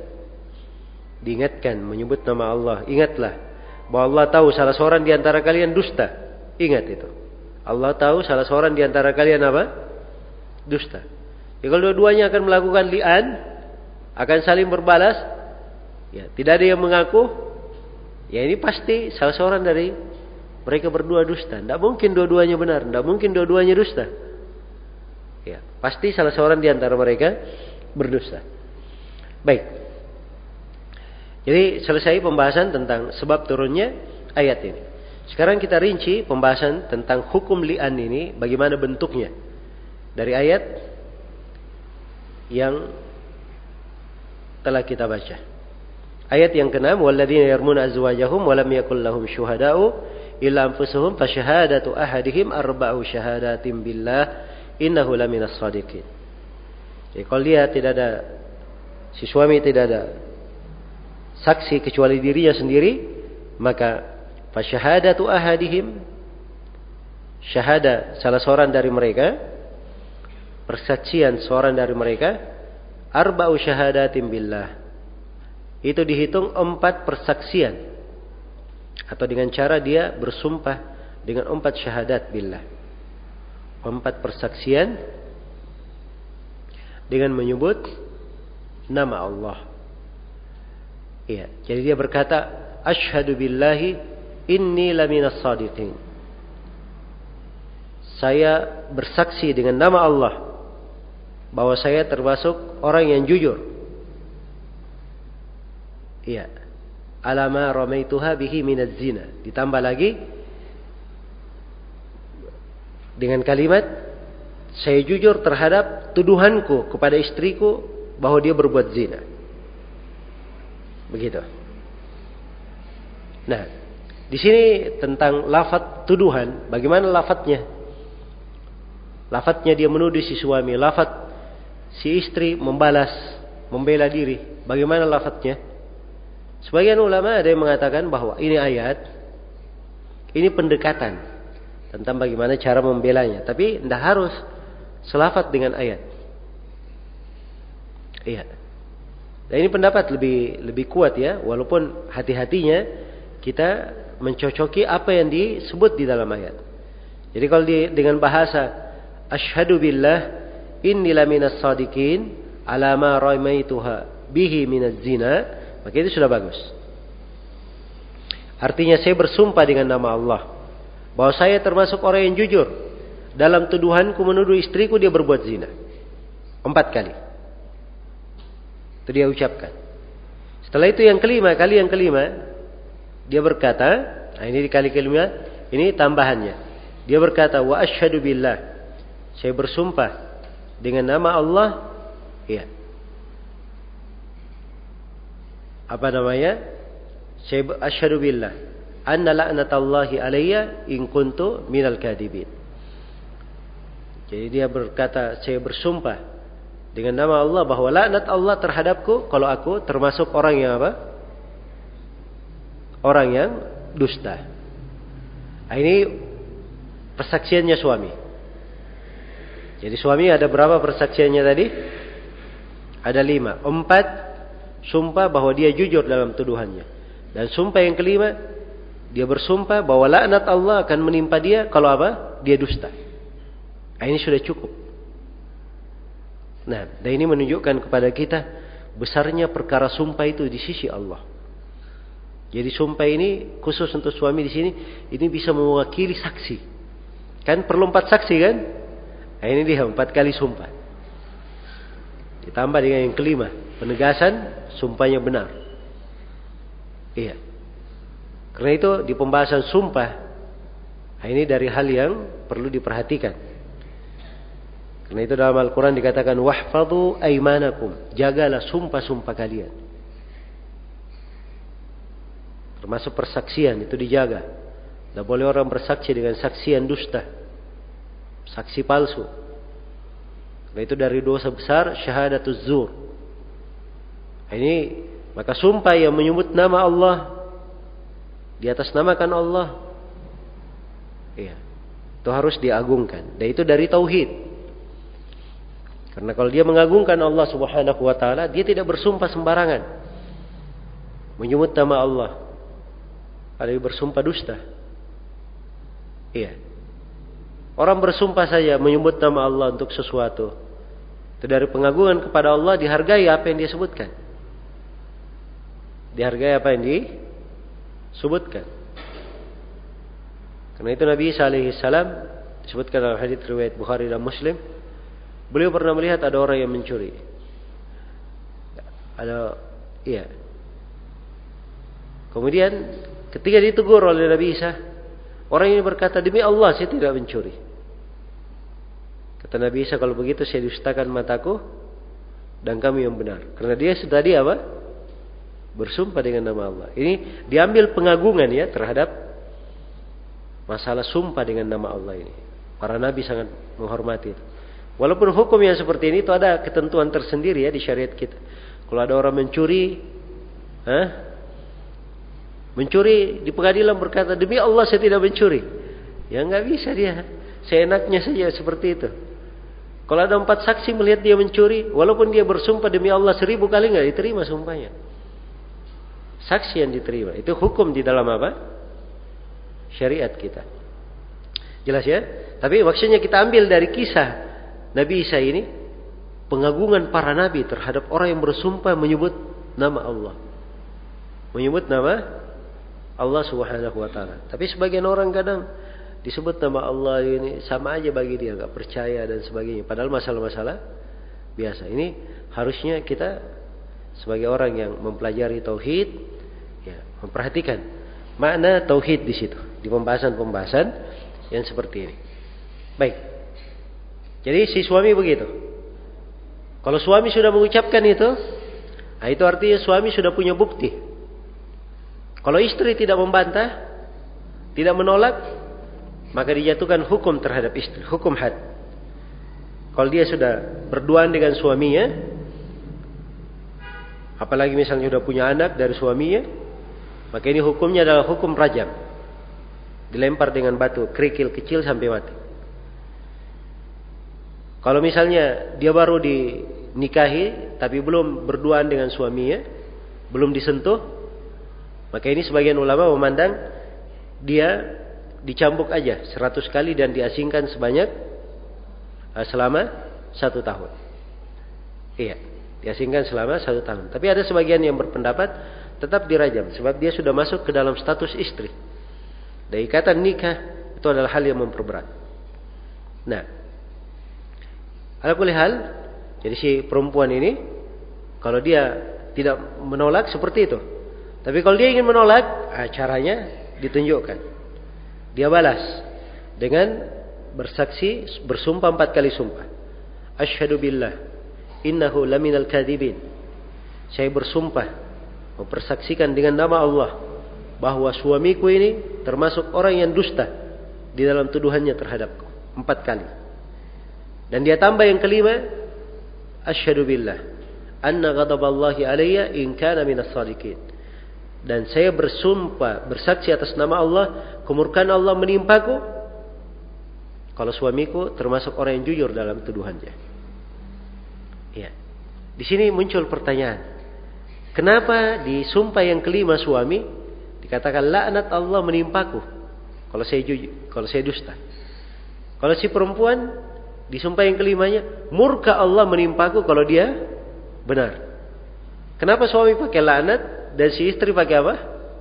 Diingatkan, menyebut nama Allah. Ingatlah bahwa Allah tahu salah seorang di antara kalian dusta. Ingat itu. Allah tahu salah seorang di antara kalian apa? Dusta. Ya, kalau dua-duanya akan melakukan li'an, akan saling berbalas, ya tidak ada yang mengaku, ya ini pasti salah seorang dari mereka berdua dusta. Tidak mungkin dua-duanya benar, tidak mungkin dua-duanya dusta. Ya, pasti salah seorang di antara mereka berdusta. Baik. Jadi selesai pembahasan tentang sebab turunnya ayat ini. Sekarang kita rinci pembahasan tentang hukum li'an ini, bagaimana bentuknya. Dari ayat yang telah kita baca. Ayat yang keenam, walladzina yarmuna azwajahum wa lam yakul lahum syuhada'u illa anfusuhum fa syahadatu ahadihim arba'u syahadatin billah innahu laminas shadiqin. Jadi kalau dia tidak ada, si suami tidak ada saksi kecuali dirinya sendiri, maka fa syahadatu ahadihim, syahada salah seorang dari mereka, persaksian seorang dari mereka, arba'u syahadatin billah, itu dihitung empat persaksian, atau dengan cara dia bersumpah dengan empat syahadat billah, empat persaksian dengan menyebut nama Allah. Iya, jadi dia berkata, asyhadu billahi inni laminas shadiqin. Saya bersaksi dengan nama Allah bahwa saya termasuk orang yang jujur. Iya. Alama ramaituha bihi minaz zina. Ditambah lagi dengan kalimat, saya jujur terhadap tuduhanku kepada istriku bahwa dia berbuat zina. Begitu. Nah, di sini tentang lafaz tuduhan, bagaimana lafaznya? Lafaznya dia menuduh si suami, lafaz si istri membalas, membela diri. Bagaimana lafaznya? Sebagian ulama ada yang mengatakan bahwa ini ayat, ini pendekatan tentang bagaimana cara membelanya, tapi tidak harus selafaz dengan ayat. Iya. Dan ini pendapat lebih lebih kuat ya, walaupun hati-hatinya kita mencocoki apa yang disebut di dalam ayat. Jadi kalau di, dengan bahasa asyhadu billah inni laminas shadiqin ala ma ramaituha bihi minaz zina, maka itu sudah bagus. Artinya saya bersumpah dengan nama Allah bahwa saya termasuk orang yang jujur dalam tuduhanku menuduh istriku dia berbuat zina. Empat kali. Itu dia ucapkan. Setelah itu yang kelima, kali yang kelima dia berkata, nah ini di kali kelima, ini tambahannya. Dia berkata, wa asyhadu billah, saya bersumpah dengan nama Allah, ya. Apa namanya? Saya asyhadu billah anna la'natallahi alayya in kuntu minal kadibin. Jadi dia berkata, saya bersumpah dengan nama Allah bahwa laknat Allah terhadapku kalau aku termasuk orang yang apa? Orang yang dusta. Nah, ini persaksiannya suami. Jadi suami ada berapa persaksiannya tadi? Ada lima. Empat sumpah bahwa dia jujur dalam tuduhannya. Dan sumpah yang kelima, dia bersumpah bahwa laknat Allah akan menimpa dia kalau apa? Dia dusta. Nah, ini sudah cukup. Nah, dan ini menunjukkan kepada kita besarnya perkara sumpah itu di sisi Allah. Jadi sumpah ini khusus untuk suami di sini, ini bisa mewakili saksi. Kan perlu empat saksi kan? Nah, ini dia empat kali sumpah. Ditambah dengan yang kelima, penegasan sumpahnya benar. Iya. Karena itu di pembahasan sumpah, nah ini dari hal yang perlu diperhatikan. Karena itu dalam Al-Quran dikatakan wahfadhu aimanakum, jagalah sumpah-sumpah kalian. Termasuk persaksian itu dijaga. Tidak boleh orang bersaksi dengan saksian dusta, saksi palsu. Karena itu dari dosa besar syahadatuz zur. Ini maka sumpah yang menyebut nama Allah, di atas namakan Allah, iya, itu harus diagungkan. Dan itu dari tauhid. Karena kalau dia mengagungkan Allah Subhanahu wa taala, dia tidak bersumpah sembarangan. Menyebut nama Allah. Kalau dia bersumpah dusta. Iya. Orang bersumpah saja menyebut nama Allah untuk sesuatu. Itu dari pengagungan kepada Allah, dihargai apa yang dia sebutkan. Dihargai apa yang disebutkan. Karena itu Nabi Isa alaihi salam disebutkan dalam hadits riwayat Bukhari dan Muslim, beliau pernah melihat ada orang yang mencuri. Ada, iya. Kemudian ketika ditegur oleh Nabi Isa, orang ini berkata, demi Allah saya tidak mencuri. Kata Nabi Isa, kalau begitu saya dustakan mataku dan kamu yang benar. Karena dia sudah dia apa? Bersumpah dengan nama Allah. Ini diambil pengagungan ya terhadap masalah sumpah dengan nama Allah ini. Para nabi sangat menghormati itu. Walaupun hukum yang seperti ini itu ada ketentuan tersendiri ya di syariat kita. Kalau ada orang mencuri, Hah? mencuri di pengadilan berkata, demi Allah saya tidak mencuri. Ya nggak bisa dia. Seenaknya saja seperti itu. Kalau ada empat saksi melihat dia mencuri, walaupun dia bersumpah demi Allah seribu kali, nggak diterima sumpahnya. Saksi yang diterima. Itu hukum di dalam apa? Syariat kita. Jelas ya? Tapi maksudnya kita ambil dari kisah Nabi Isa ini, pengagungan para nabi terhadap orang yang bersumpah menyebut nama Allah. Menyebut nama Allah Subhanahu wa taala. Tapi sebagian orang kadang disebut nama Allah ini sama aja bagi dia, enggak percaya dan sebagainya. Padahal masalah-masalah biasa. Ini harusnya kita sebagai orang yang mempelajari tauhid ya, memperhatikan makna tauhid di situ, di pembahasan-pembahasan yang seperti ini. Baik. Jadi si suami begitu. Kalau suami sudah mengucapkan itu, nah itu artinya suami sudah punya bukti. Kalau istri tidak membantah, tidak menolak, maka dijatuhkan hukum terhadap istri, hukum had. Kalau dia sudah berduaan dengan suaminya, apalagi misalnya sudah punya anak dari suaminya, maka ini hukumnya adalah hukum rajam. Dilempar dengan batu kerikil kecil sampai mati. Kalau misalnya dia baru dinikahi tapi belum berduaan dengan suaminya, belum disentuh, maka ini sebagian ulama memandang dia dicambuk aja seratus kali dan diasingkan sebanyak uh, selama satu tahun. Iya, diasingkan selama satu tahun. Tapi ada sebagian yang berpendapat tetap dirajam sebab dia sudah masuk ke dalam status istri. Dan ikatan nikah itu adalah hal yang memperberat. Nah, ala kulli hal, jadi si perempuan ini kalau dia tidak menolak seperti itu. Tapi kalau dia ingin menolak, caranya ditunjukkan. Dia balas dengan bersaksi, bersumpah empat kali sumpah. Asyhadu billah innahu laminal kadhibin. Saya bersumpah mempersaksikan dengan nama Allah bahwa suamiku ini termasuk orang yang dusta di dalam tuduhannya terhadapku. Empat kali. Dan dia tambah yang kelima, asyhadu billah anna ghadaballahi alayya in kana minas shadiqin. Dan saya bersumpah, bersaksi atas nama Allah, kemurkaan Allah menimpaku kalau suamiku termasuk orang yang jujur dalam tuduhannya. Ya. Di sini muncul pertanyaan. Kenapa di sumpah yang kelima suami dikatakan laknat Allah menimpaku kalau saya jujur, kalau saya dusta. Kalau si perempuan di sumpah yang kelimanya murka Allah menimpaku kalau dia benar. Kenapa suami pakai laknat dan si istri pakai apa?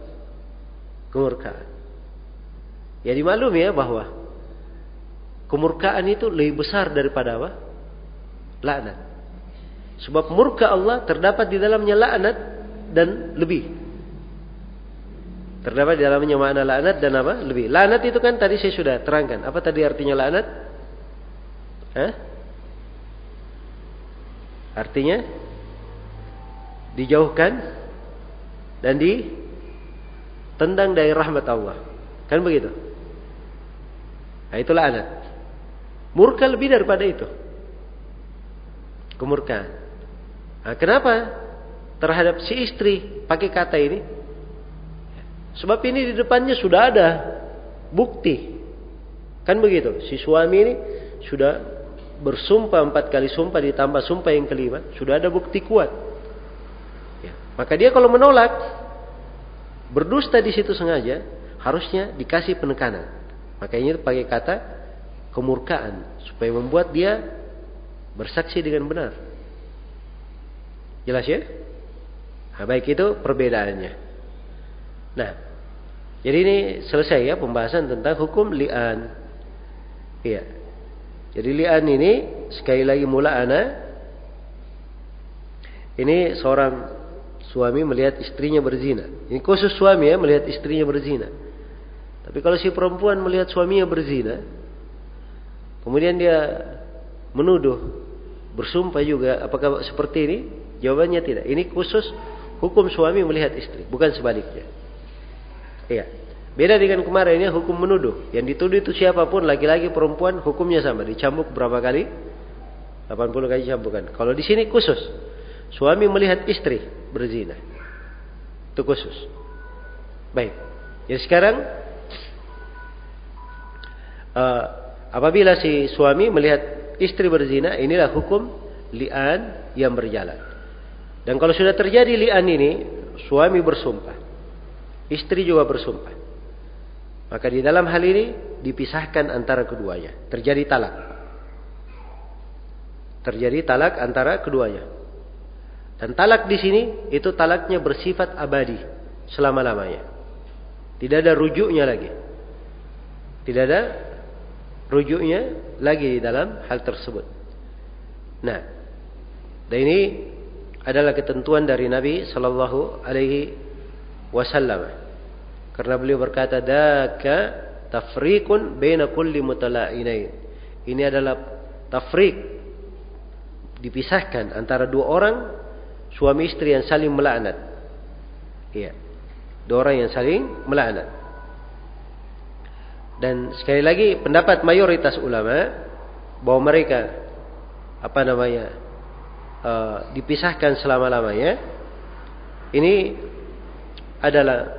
Kemurkaan. Ya dimaklumi ya bahwa kemurkaan itu lebih besar daripada apa? Laknat. Sebab murka Allah terdapat di dalamnya laknat dan lebih. Terdapat di dalamnya makna laknat dan apa? Lebih. Laknat itu kan tadi saya sudah terangkan. Apa tadi artinya laknat? Hah? Artinya dijauhkan dan ditendang dari rahmat Allah. Kan begitu? Nah itu laknat. Murka lebih daripada itu. Kemurkaan. Nah, kenapa terhadap si istri pakai kata ini? Sebab ini di depannya sudah ada bukti. Kan begitu? Si suami ini sudah bersumpah empat kali sumpah ditambah sumpah yang kelima. Sudah ada bukti kuat. Ya. Maka dia kalau menolak, berdusta di situ sengaja, harusnya dikasih penekanan. Makanya itu pakai kata kemurkaan supaya membuat dia bersaksi dengan benar. Jelas ya? Nah, baik, itu perbedaannya. Nah, jadi ini selesai ya pembahasan tentang hukum li'an. Iya. Jadi li'an ini sekali lagi mula'ana. Ini seorang suami melihat istrinya berzina. Ini khusus suami ya melihat istrinya berzina. Tapi kalau si perempuan melihat suaminya berzina, kemudian dia menuduh, bersumpah juga, apakah seperti ini? Jawabannya tidak. Ini khusus hukum suami melihat istri, bukan sebaliknya. Iya. Beda dengan kemarin ini hukum menuduh. Yang dituduh itu siapapun, laki-laki, perempuan, hukumnya sama. Dicambuk berapa kali? delapan puluh kali cambukan. Kalau di sini khusus suami melihat istri berzina. Itu khusus. Baik. Jadi sekarang uh, apabila si suami melihat istri berzina, inilah hukum li'an yang berjalan. Dan kalau sudah terjadi li'an ini, suami bersumpah, istri juga bersumpah, maka di dalam hal ini dipisahkan antara keduanya. Terjadi talak. Terjadi talak antara keduanya. Dan talak di sini itu talaknya bersifat abadi selama-lamanya. Tidak ada rujuknya lagi. Tidak ada rujuknya lagi di dalam hal tersebut. Nah, dan ini adalah ketentuan dari Nabi Sallallahu Alaihi Wasallam. Karena beliau berkata, "Daka tafriqun baina kulli mutala'inain." Ini adalah tafriq, dipisahkan antara dua orang suami istri yang saling melaknat. Iya. Dua orang yang saling melaknat. Dan sekali lagi pendapat mayoritas ulama bahwa mereka apa namanya uh, dipisahkan selama-lamanya. Ini adalah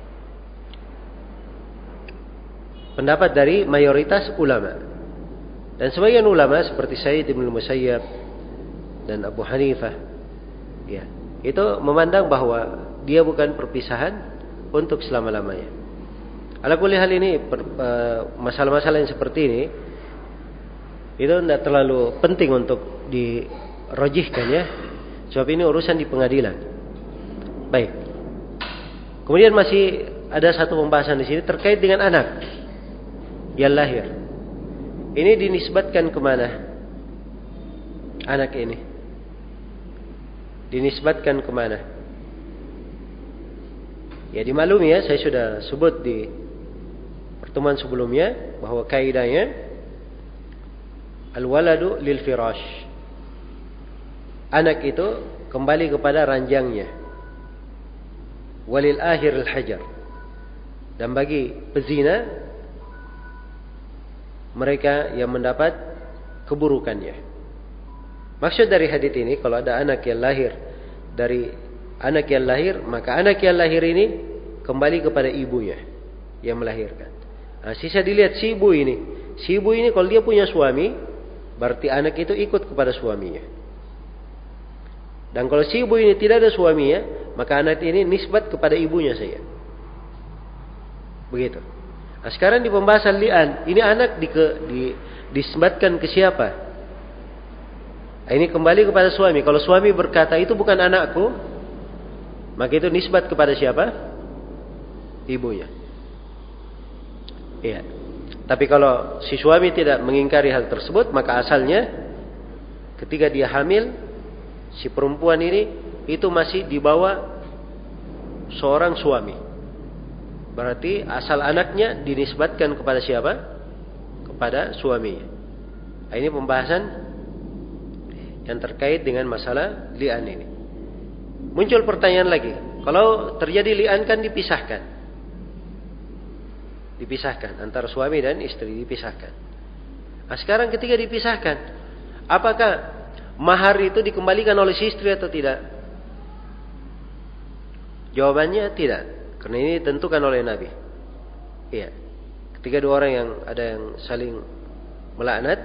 pendapat dari mayoritas ulama. Dan sebagian ulama seperti Sa'id bin Musayyab dan Abu Hanifah, ya, itu memandang bahwa dia bukan perpisahan untuk selama-lamanya. Ala kulli hal ini masalah-masalah yang seperti ini itu tidak terlalu penting untuk dirojihkan ya, sebab ini urusan di pengadilan. Baik. Kemudian masih ada satu pembahasan di sini terkait dengan anak yang lahir. Ini dinisbatkan kemana? Anak ini dinisbatkan kemana? Ya dimaklumi ya, saya sudah sebut di pertemuan sebelumnya bahwa kaidahnya al-waladu lil firash. Anak itu kembali kepada ranjangnya. Walil akhir al-hajar. Dan bagi pezina, mereka yang mendapat keburukannya. Maksud dari hadits ini, kalau ada anak yang lahir dari anak yang lahir, maka anak yang lahir ini kembali kepada ibunya yang melahirkan. Nah, sisa dilihat si ibu ini. Si ibu ini kalau dia punya suami, berarti anak itu ikut kepada suaminya. Dan kalau si ibu ini tidak ada suaminya, maka anak ini nisbat kepada ibunya saja. Begitu. Nah, sekarang di pembahasan li'an, ini anak di, ke, di, disbatkan ke siapa? Nah, ini kembali kepada suami. Kalau suami berkata itu bukan anakku, maka itu nisbat kepada siapa? Ibunya. Iya. Tapi kalau si suami tidak mengingkari hal tersebut, maka asalnya ketika dia hamil, si perempuan ini itu masih dibawa seorang suami. Berarti asal anaknya dinisbatkan kepada siapa? Kepada suaminya. Nah, ini pembahasan yang terkait dengan masalah li'an ini. Muncul pertanyaan lagi. Kalau terjadi li'an kan dipisahkan. Dipisahkan. Antara suami dan istri dipisahkan. Nah, sekarang ketika dipisahkan, apakah mahar itu dikembalikan oleh si istri atau tidak? Jawabannya tidak. Karena ini ditentukan oleh Nabi. Iya. Ketika dua orang yang ada yang saling melaknat.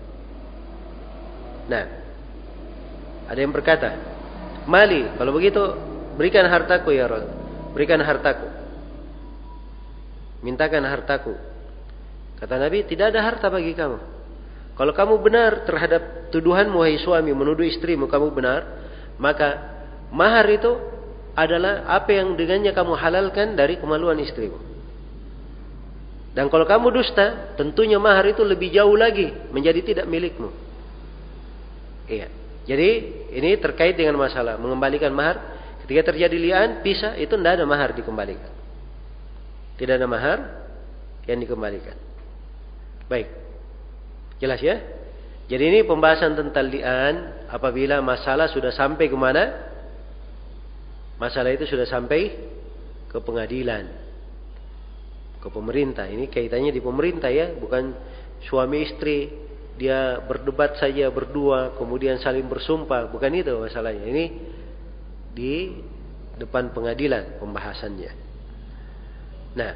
Nah, ada yang berkata, "Mali, kalau begitu berikan hartaku ya Rasul. Berikan hartaku. Mintakan hartaku." Kata Nabi, tidak ada harta bagi kamu. Kalau kamu benar terhadap tuduhan wahai suami menuduh istrimu, kamu benar, maka mahar itu adalah apa yang dengannya kamu halalkan dari kemaluan istrimu. Dan kalau kamu dusta, tentunya mahar itu lebih jauh lagi menjadi tidak milikmu. Iya. Jadi ini terkait dengan masalah mengembalikan mahar. Ketika terjadi li'an, pisah, itu tidak ada mahar dikembalikan. Tidak ada mahar yang dikembalikan. Baik. Jelas ya? Jadi ini pembahasan tentang li'an apabila masalah sudah sampai ke mana? Masalah itu sudah sampai ke pengadilan, ke pemerintah. Ini kaitannya di pemerintah ya, bukan suami istri dia berdebat saja berdua kemudian saling bersumpah, bukan itu masalahnya. Ini di depan pengadilan pembahasannya. Nah,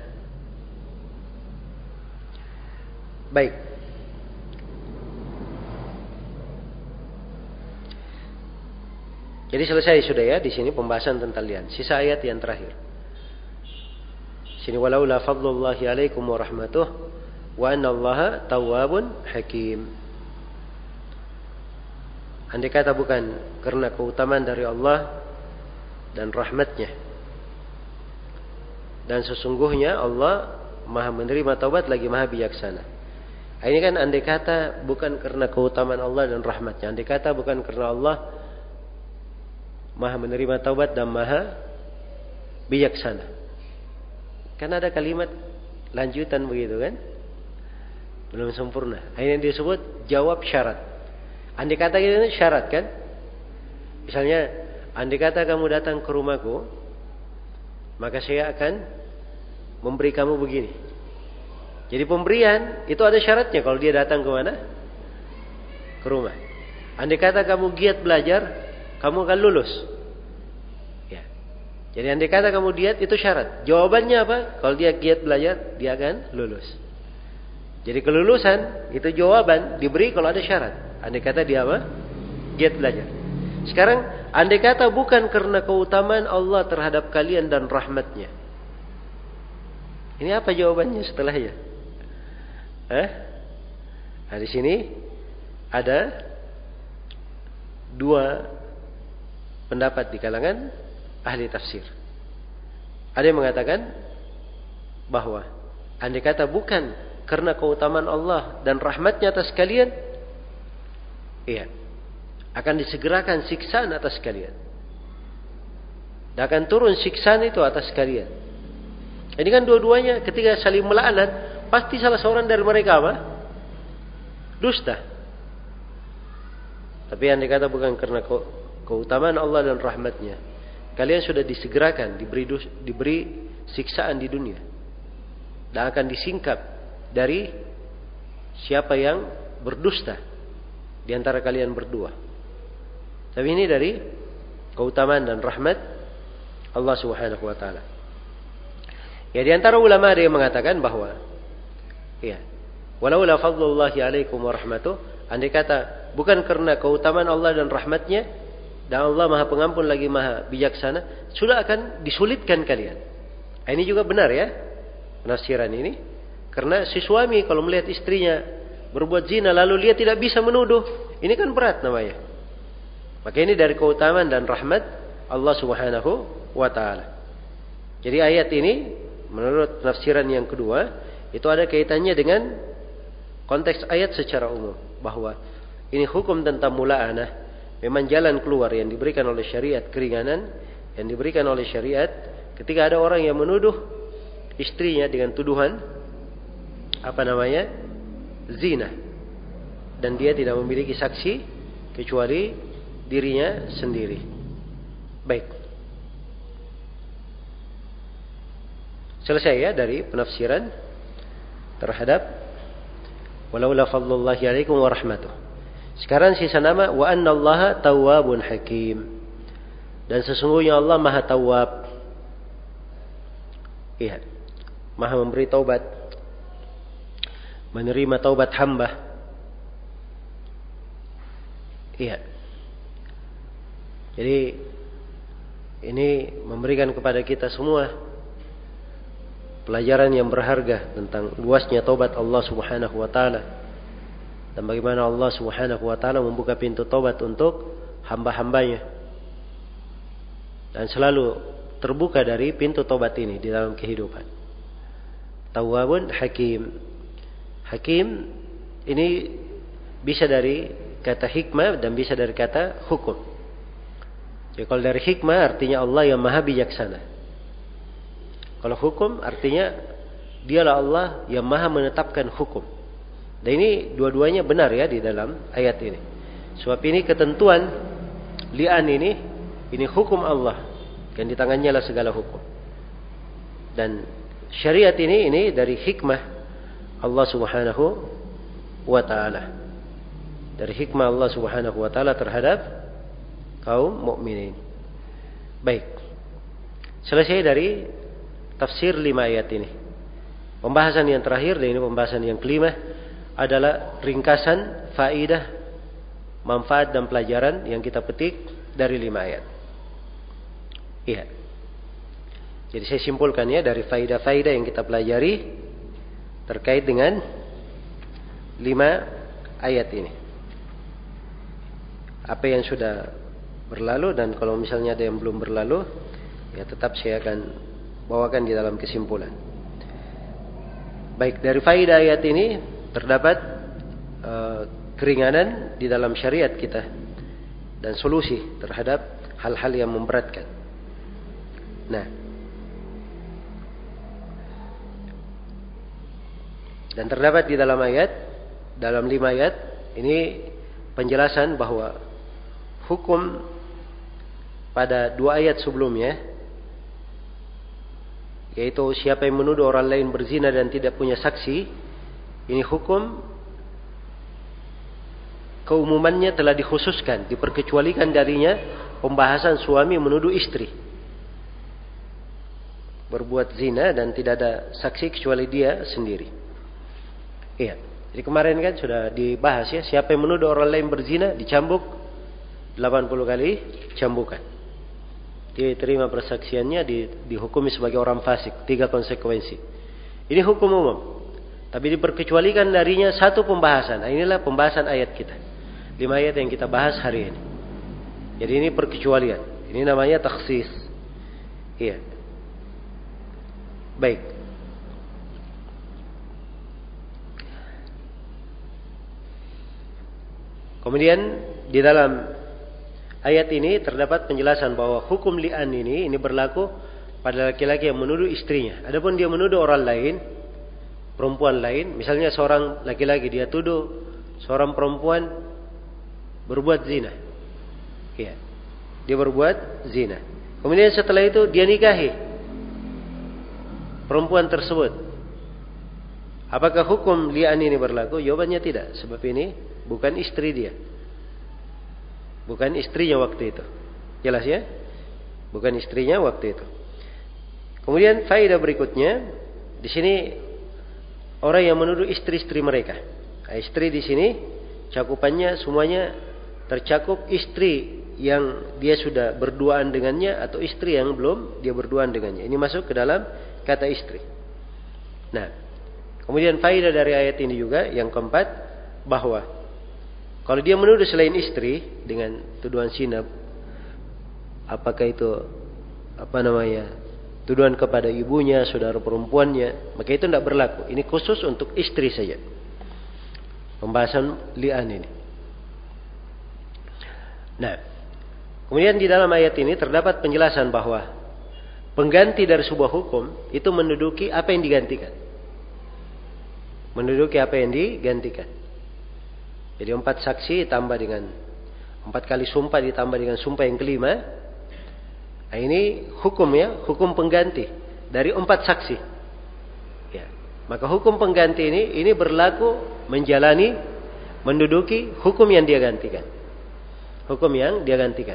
baik. Jadi selesai sudah ya di sini pembahasan tentang li'an. Sisa ayat yang terakhir. Sini walaula fadlullahi alaikum wa rahmatuh wa annallaha tawwabun hakim. Andai kata bukan karena keutamaan dari Allah dan rahmatnya, dan sesungguhnya Allah maha menerima taubat lagi maha bijaksana. Ini kan andai kata bukan karena keutamaan Allah dan rahmatnya. Andai kata bukan karena Allah maha menerima taubat dan maha bijaksana. Kan ada kalimat lanjutan begitu kan? Belum sempurna. Ini yang disebut jawab syarat. Andai kata ini syarat kan? Misalnya, andai kata kamu datang ke rumahku, maka saya akan memberi kamu begini. Jadi pemberian itu ada syaratnya kalau dia datang ke mana? Ke rumah. Andai kata kamu giat belajar, kamu akan lulus. Ya. Jadi andai kata kamu giat itu syarat. Jawabannya apa? Kalau dia giat belajar, dia akan lulus. Jadi kelulusan itu jawaban diberi kalau ada syarat. Andai kata dia apa? Giat belajar. Sekarang andai kata bukan karena keutamaan Allah terhadap kalian dan rahmatnya. Ini apa jawabannya setelahnya? Eh? Nah, di sini ada dua pendapat di kalangan ahli tafsir. Ada yang mengatakan bahwa andai kata bukan karena keutamaan Allah dan rahmatnya atas kalian, iya, akan disegerakan siksaan atas kalian. Dan akan turun siksaan itu atas kalian. Ini kan dua-duanya ketika saling melaknat, pasti salah seorang dari mereka apa? Dusta. Tapi andai kata bukan karena keutamaan Allah dan rahmatnya, kalian sudah disegerakan, diberi diberi siksaan di dunia, dan akan disingkap dari siapa yang berdusta di antara kalian berdua. Tapi ini dari keutamaan dan rahmat Allah Subhanahu wa taala. Ya, di antara ulama ada yang mengatakan bahwa ya, walaula fadlullahi alaikum wa rahmatuh, andai kata bukan karena keutamaan Allah dan rahmatnya, dan Allah maha pengampun lagi maha bijaksana, sudah akan disulitkan kalian. Ini juga benar ya penafsiran ini. Karena si suami kalau melihat istrinya berbuat zina lalu dia tidak bisa menuduh, ini kan berat namanya. Maka ini dari keutamaan dan rahmat Allah Subhanahu wa taala. Jadi ayat ini menurut penafsiran yang kedua itu ada kaitannya dengan konteks ayat secara umum, bahwa ini hukum tentang mula'anah memang jalan keluar yang diberikan oleh syariat, keringanan yang diberikan oleh syariat ketika ada orang yang menuduh istrinya dengan tuduhan apa namanya? Zina, dan dia tidak memiliki saksi kecuali dirinya sendiri. Baik. Selesai ya dari penafsiran terhadap walaula fadlullahi alaikum wa rahmatuh. Sekarang sisa nama wa annallaha tawwabun hakim. Dan sesungguhnya Allah Maha Tawwab. Iya. Maha memberi taubat, menerima taubat hamba. Iya. Jadi ini memberikan kepada kita semua pelajaran yang berharga tentang luasnya taubat Allah Subhanahu wa taala dan bagaimana Allah Subhanahu wa taala membuka pintu taubat untuk hamba-hambanya. Dan selalu terbuka dari pintu taubat ini di dalam kehidupan. Tawwabun Hakim. Hakim ini bisa dari kata hikmah dan bisa dari kata hukum. Jadi kalau dari hikmah artinya Allah yang maha bijaksana. Kalau hukum artinya dialah Allah yang maha menetapkan hukum. Dan ini dua-duanya benar ya di dalam ayat ini. Sebab ini ketentuan li'an ini, ini hukum Allah. Dan di tangannya lah segala hukum. Dan syariat ini, ini dari hikmah Allah Subhanahu wa ta'ala. Dari hikmah Allah Subhanahu wa ta'ala terhadap kaum mukminin. Baik. Selesai dari tafsir lima ayat ini. Pembahasan yang terakhir, dan ini pembahasan yang kelima, adalah ringkasan, faidah, manfaat dan pelajaran yang kita petik dari lima ayat. Iya. Jadi saya simpulkan ya dari faidah-faidah yang kita pelajari terkait dengan lima ayat ini. Apa yang sudah berlalu dan kalau misalnya ada yang belum berlalu, ya tetap saya akan bawakan di dalam kesimpulan. Baik, dari faidah ayat ini terdapat uh, keringanan di dalam syariat kita dan solusi terhadap hal-hal yang memberatkan. Nah, dan terdapat di dalam ayat, dalam lima ayat ini penjelasan bahwa hukum pada dua ayat sebelumnya, yaitu siapa yang menuduh orang lain berzina dan tidak punya saksi, ini hukum keumumannya telah dikhususkan, diperkecualikan darinya pembahasan suami menuduh istri berbuat zina dan tidak ada saksi kecuali dia sendiri. Iya. Jadi kemarin kan sudah dibahas ya, siapa yang menuduh orang lain berzina dicambuk delapan puluh kali cambukan. Dia terima persaksiannya, di, dihukumi sebagai orang fasik, tiga konsekuensi. Ini hukum umum. Tapi diperkecualikan darinya satu pembahasan. Nah, inilah pembahasan ayat kita. Lima ayat yang kita bahas hari ini. Jadi ini perkecualian. Ini namanya takhsis. Iya. Baik. Kemudian di dalam ayat ini terdapat penjelasan bahwa hukum li'an ini ini berlaku pada laki-laki yang menuduh istrinya. Adapun dia menuduh orang lain, perempuan lain, misalnya seorang laki-laki dia tuduh seorang perempuan berbuat zina. Iya. Dia berbuat zina. Kemudian setelah itu dia nikahi perempuan tersebut. Apakah hukum li'an ini berlaku? Jawabannya tidak, sebab ini bukan istri dia. Bukan istrinya waktu itu. Jelas ya? Bukan istrinya waktu itu. Kemudian faedah berikutnya, di sini orang yang menuduh istri-istri mereka. Nah, istri di sini cakupannya semuanya tercakup istri yang dia sudah berduaan dengannya atau istri yang belum dia berduaan dengannya. Ini masuk ke dalam kata istri. Nah, kemudian faedah dari ayat ini juga yang keempat, bahwa kalau dia menuduh selain istri dengan tuduhan zina, apakah itu apa namanya tuduhan kepada ibunya, saudara perempuannya, maka itu tidak berlaku. Ini khusus untuk istri saja. Pembahasan li'an ini. Nah, kemudian di dalam ayat ini terdapat penjelasan bahwa pengganti dari sebuah hukum itu menduduki apa yang digantikan. Menduduki apa yang digantikan. Jadi empat saksi ditambah dengan empat kali sumpah ditambah dengan sumpah yang kelima. Nah, ini hukum ya, hukum pengganti dari empat saksi. Ya, maka hukum pengganti ini ini berlaku menjalani menduduki hukum yang dia gantikan. Hukum yang dia gantikan.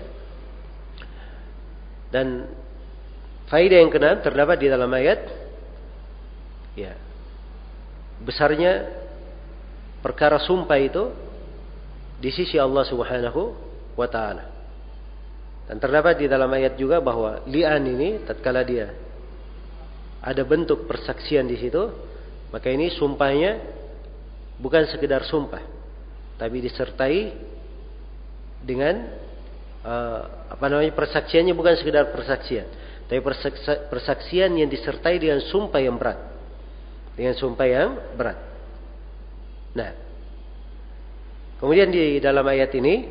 Dan faedah yang keenam terdapat di dalam ayat, ya, besarnya perkara sumpah itu di sisi Allah Subhanahu wa taala. Dan terdapat di dalam ayat juga bahwa li'an ini tatkala dia ada bentuk persaksian di situ, maka ini sumpahnya bukan sekedar sumpah, tapi disertai dengan uh, apa namanya persaksiannya bukan sekedar persaksian, tapi persaksian yang disertai dengan sumpah yang berat, dengan sumpah yang berat. Nah, kemudian di dalam ayat ini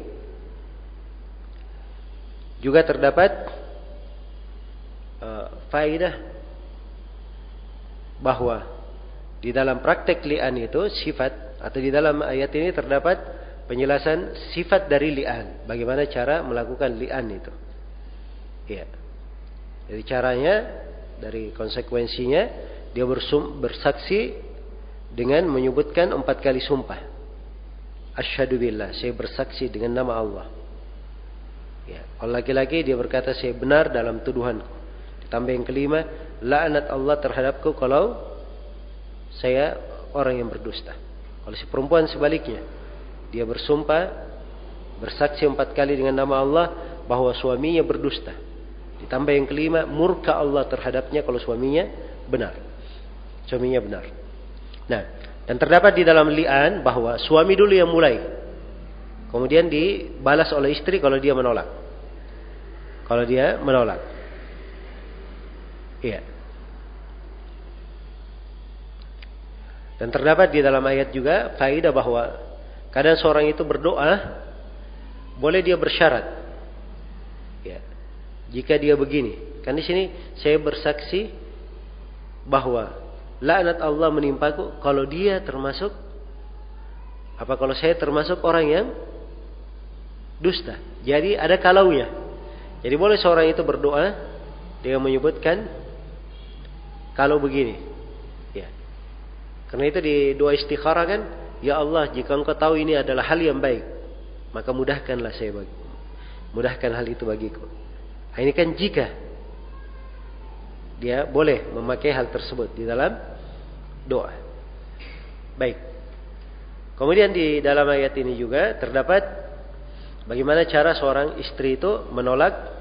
juga terdapat uh, faedah bahwa di dalam praktek li'an itu sifat, atau di dalam ayat ini terdapat penjelasan sifat dari li'an, bagaimana cara melakukan li'an itu. Ya. Jadi caranya, dari konsekuensinya, dia bersum, bersaksi dengan menyebutkan empat kali sumpah. Asyhadu billah, saya bersaksi dengan nama Allah. Ya. Kalau laki-laki dia berkata saya benar dalam tuduhanku. Ditambah yang kelima, laknat Allah terhadapku kalau saya orang yang berdusta. Kalau si perempuan sebaliknya, dia bersumpah, bersaksi empat kali dengan nama Allah bahwa suaminya berdusta. Ditambah yang kelima, murka Allah terhadapnya kalau suaminya benar. Suaminya benar. Nah, dan terdapat di dalam li'an bahwa suami dulu yang mulai, kemudian dibalas oleh istri kalau dia menolak. Kalau dia menolak. Iya. Dan terdapat di dalam ayat juga faedah bahwa kadang seorang itu berdoa boleh dia bersyarat. Ya. Jika dia begini, kan di sini saya bersaksi bahwa laknat Allah menimpaku kalau dia termasuk apa kalau saya termasuk orang yang dusta. Jadi ada kalaunya. Jadi boleh seorang itu berdoa dengan menyebutkan kalau begini, ya. Karena itu di doa istikharah kan, ya Allah, jika Engkau tahu ini adalah hal yang baik, maka mudahkanlah saya bagi, mudahkan hal itu bagiku. Nah, ini kan jika dia boleh memakai hal tersebut di dalam doa. Baik. Kemudian di dalam ayat ini juga terdapat bagaimana cara seorang istri itu menolak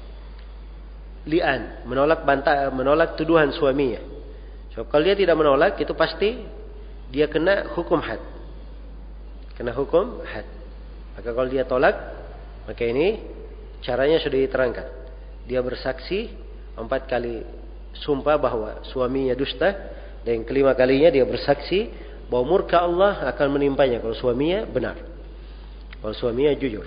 li'an, menolak bantah, menolak tuduhan suaminya. So, kalau dia tidak menolak, itu pasti dia kena hukum had. Kena hukum had. Maka kalau dia tolak, maka ini caranya sudah diterangkan. Dia bersaksi empat kali sumpah bahwa suaminya dusta, dan yang kelima kalinya dia bersaksi bahwa murka Allah akan menimpanya kalau suaminya benar, kalau suaminya jujur.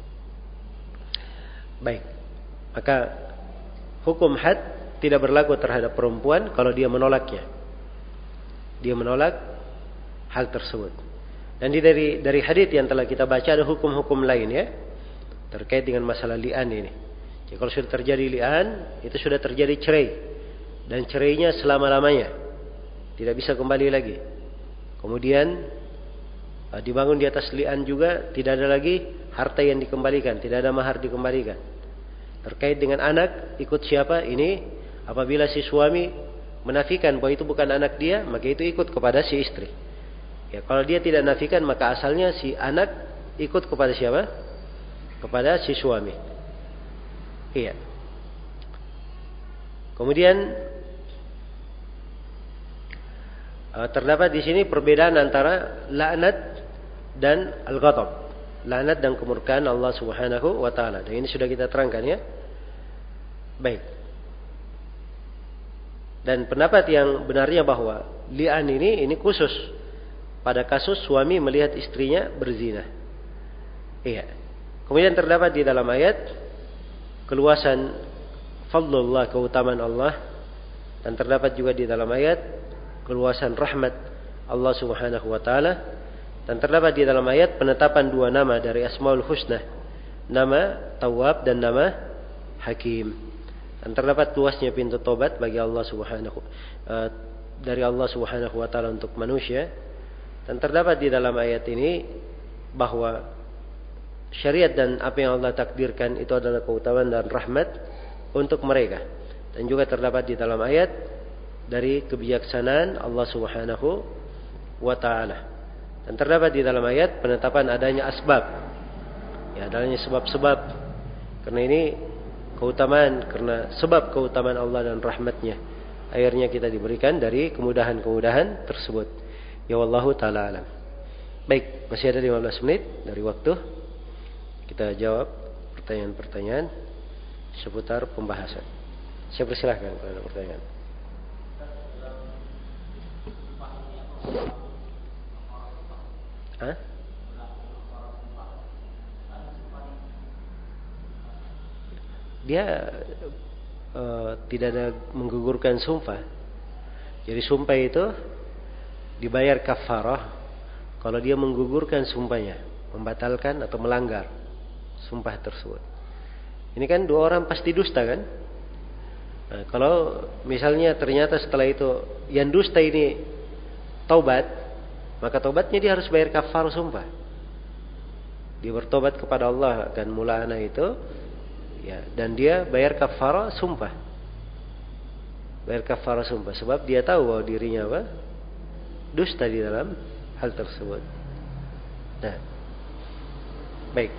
Baik, maka hukum had tidak berlaku terhadap perempuan kalau dia menolaknya. Dia menolak hal tersebut. Dan di dari dari hadits yang telah kita baca ada hukum-hukum lain ya terkait dengan masalah li'an ini. Jadi kalau sudah terjadi li'an, itu sudah terjadi cerai. Dan cerainya selama-lamanya. Tidak bisa kembali lagi. Kemudian dibangun di atas li'an juga, tidak ada lagi harta yang dikembalikan, tidak ada mahar dikembalikan. Terkait dengan anak, ikut siapa? Ini apabila si suami menafikan bahwa itu bukan anak dia, maka itu ikut kepada si istri. Ya, kalau dia tidak nafikan, maka asalnya si anak ikut kepada siapa? Kepada si suami. Iya. Kemudian terdapat di sini perbedaan antara laknat dan al-ghadab. Laknat dan kemurkaan Allah Subhanahu wa taala. Dan ini sudah kita terangkan ya. Baik. Dan pendapat yang benarnya bahwa li'an ini ini khusus pada kasus suami melihat istrinya berzina. Iya. Kemudian terdapat di dalam ayat keluasan fadlullah, keutamaan Allah, dan terdapat juga di dalam ayat keluasan rahmat Allah Subhanahu wa taala. Dan terdapat di dalam ayat penetapan dua nama dari Asmaul Husna, nama Tawwab dan nama Hakim. Dan terdapat luasnya pintu tobat bagi Allah Subhanahu uh, dari Allah Subhanahu wa taala untuk manusia. Dan terdapat di dalam ayat ini bahwa syariat dan apa yang Allah takdirkan itu adalah keutamaan dan rahmat untuk mereka. Dan juga terdapat di dalam ayat dari kebijaksanaan Allah Subhanahu wa taala. Dan terdapat di dalam ayat penetapan adanya asbab. Ya, adanya sebab-sebab. Karena ini keutamaan, karena sebab keutamaan Allah dan rahmatnya. akhirnya kita diberikan dari kemudahan-kemudahan tersebut. Ya wallahu taala alam. Baik, masih ada lima belas menit dari waktu. Kita jawab pertanyaan-pertanyaan seputar pembahasan. Saya persilahkan kalau ada pertanyaan. Hah? Dia uh, tidak ada menggugurkan sumpah. Jadi sumpah itu dibayar kafarah kalau dia menggugurkan sumpahnya, membatalkan atau melanggar sumpah tersebut. Ini kan dua orang pasti dusta kan? Nah, kalau misalnya ternyata setelah itu yang dusta ini taubat, maka taubatnya dia harus bayar kafarah sumpah. Dia bertobat kepada Allah akan mulana itu, ya, dan dia bayar kafarah sumpah. Bayar kafarah sumpah sebab dia tahu bahwa dirinya apa? Dusta di dalam hal tersebut. Nah, baik.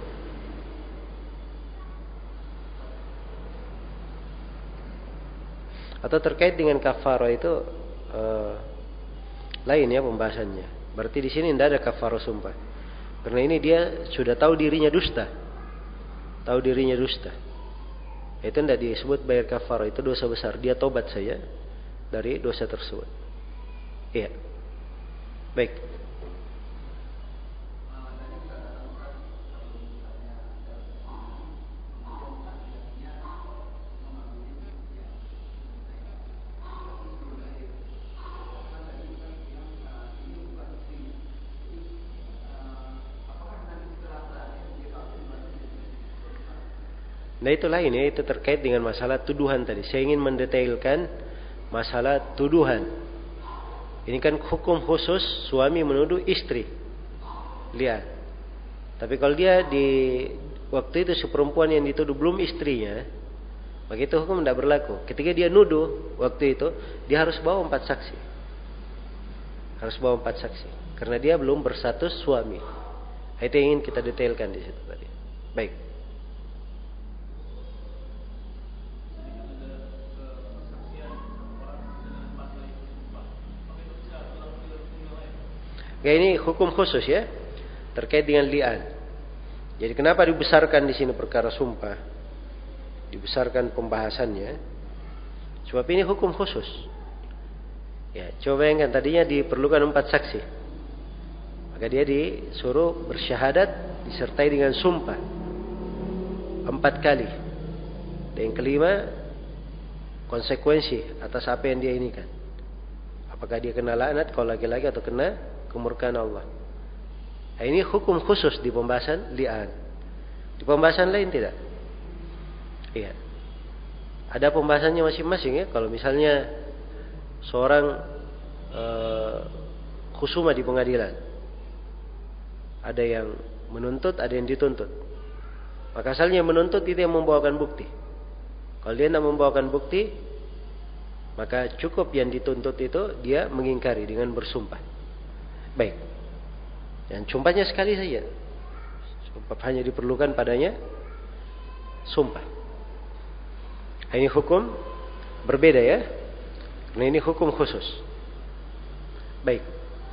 Atau terkait dengan kafarah itu uh, lain ya pembahasannya. Berarti di sini tidak ada kafarah sumpah. Karena ini dia sudah tahu dirinya dusta. Tahu dirinya dusta. Itu tidak disebut bayar kafarah, itu dosa besar. Dia tobat saja dari dosa tersebut. Iya. Baik. Nah itu lain ya, itu terkait dengan masalah tuduhan tadi. Saya ingin mendetailkan masalah tuduhan. Ini kan hukum khusus suami menuduh istri. Lihat. Tapi kalau dia di waktu itu si perempuan yang dituduh belum istrinya, maka itu hukum tidak berlaku. Ketika dia nuduh waktu itu, dia harus bawa empat saksi. Harus bawa empat saksi. Karena dia belum berstatus suami. Itu yang ingin kita detailkan di situ tadi. Baik. Ya, ini hukum khusus ya terkait dengan li'an. Jadi kenapa dibesarkan di sini perkara sumpah? Dibesarkan pembahasannya. Sebab ini hukum khusus. Ya, coba bayangkan tadinya diperlukan empat saksi. Maka dia disuruh bersyahadat disertai dengan sumpah empat kali. Dan yang kelima konsekuensi atas apa yang dia inikan. Apakah dia kena laknat kalau laki-laki atau kena kemurkaan Allah. Nah, ini hukum khusus di pembahasan li'an. Di pembahasan lain tidak. Iya. Ada pembahasannya masing-masing ya. Kalau misalnya seorang uh, khusuma di pengadilan, ada yang menuntut, ada yang dituntut. Maka asalnya menuntut itu yang membawakan bukti. Kalau dia tidak membawakan bukti, maka cukup yang dituntut itu dia mengingkari dengan bersumpah. Baik. Dan sumpahnya sekali saja. Sumpah hanya diperlukan padanya sumpah. Ini hukum berbeda ya. Nah, ini hukum khusus. Baik.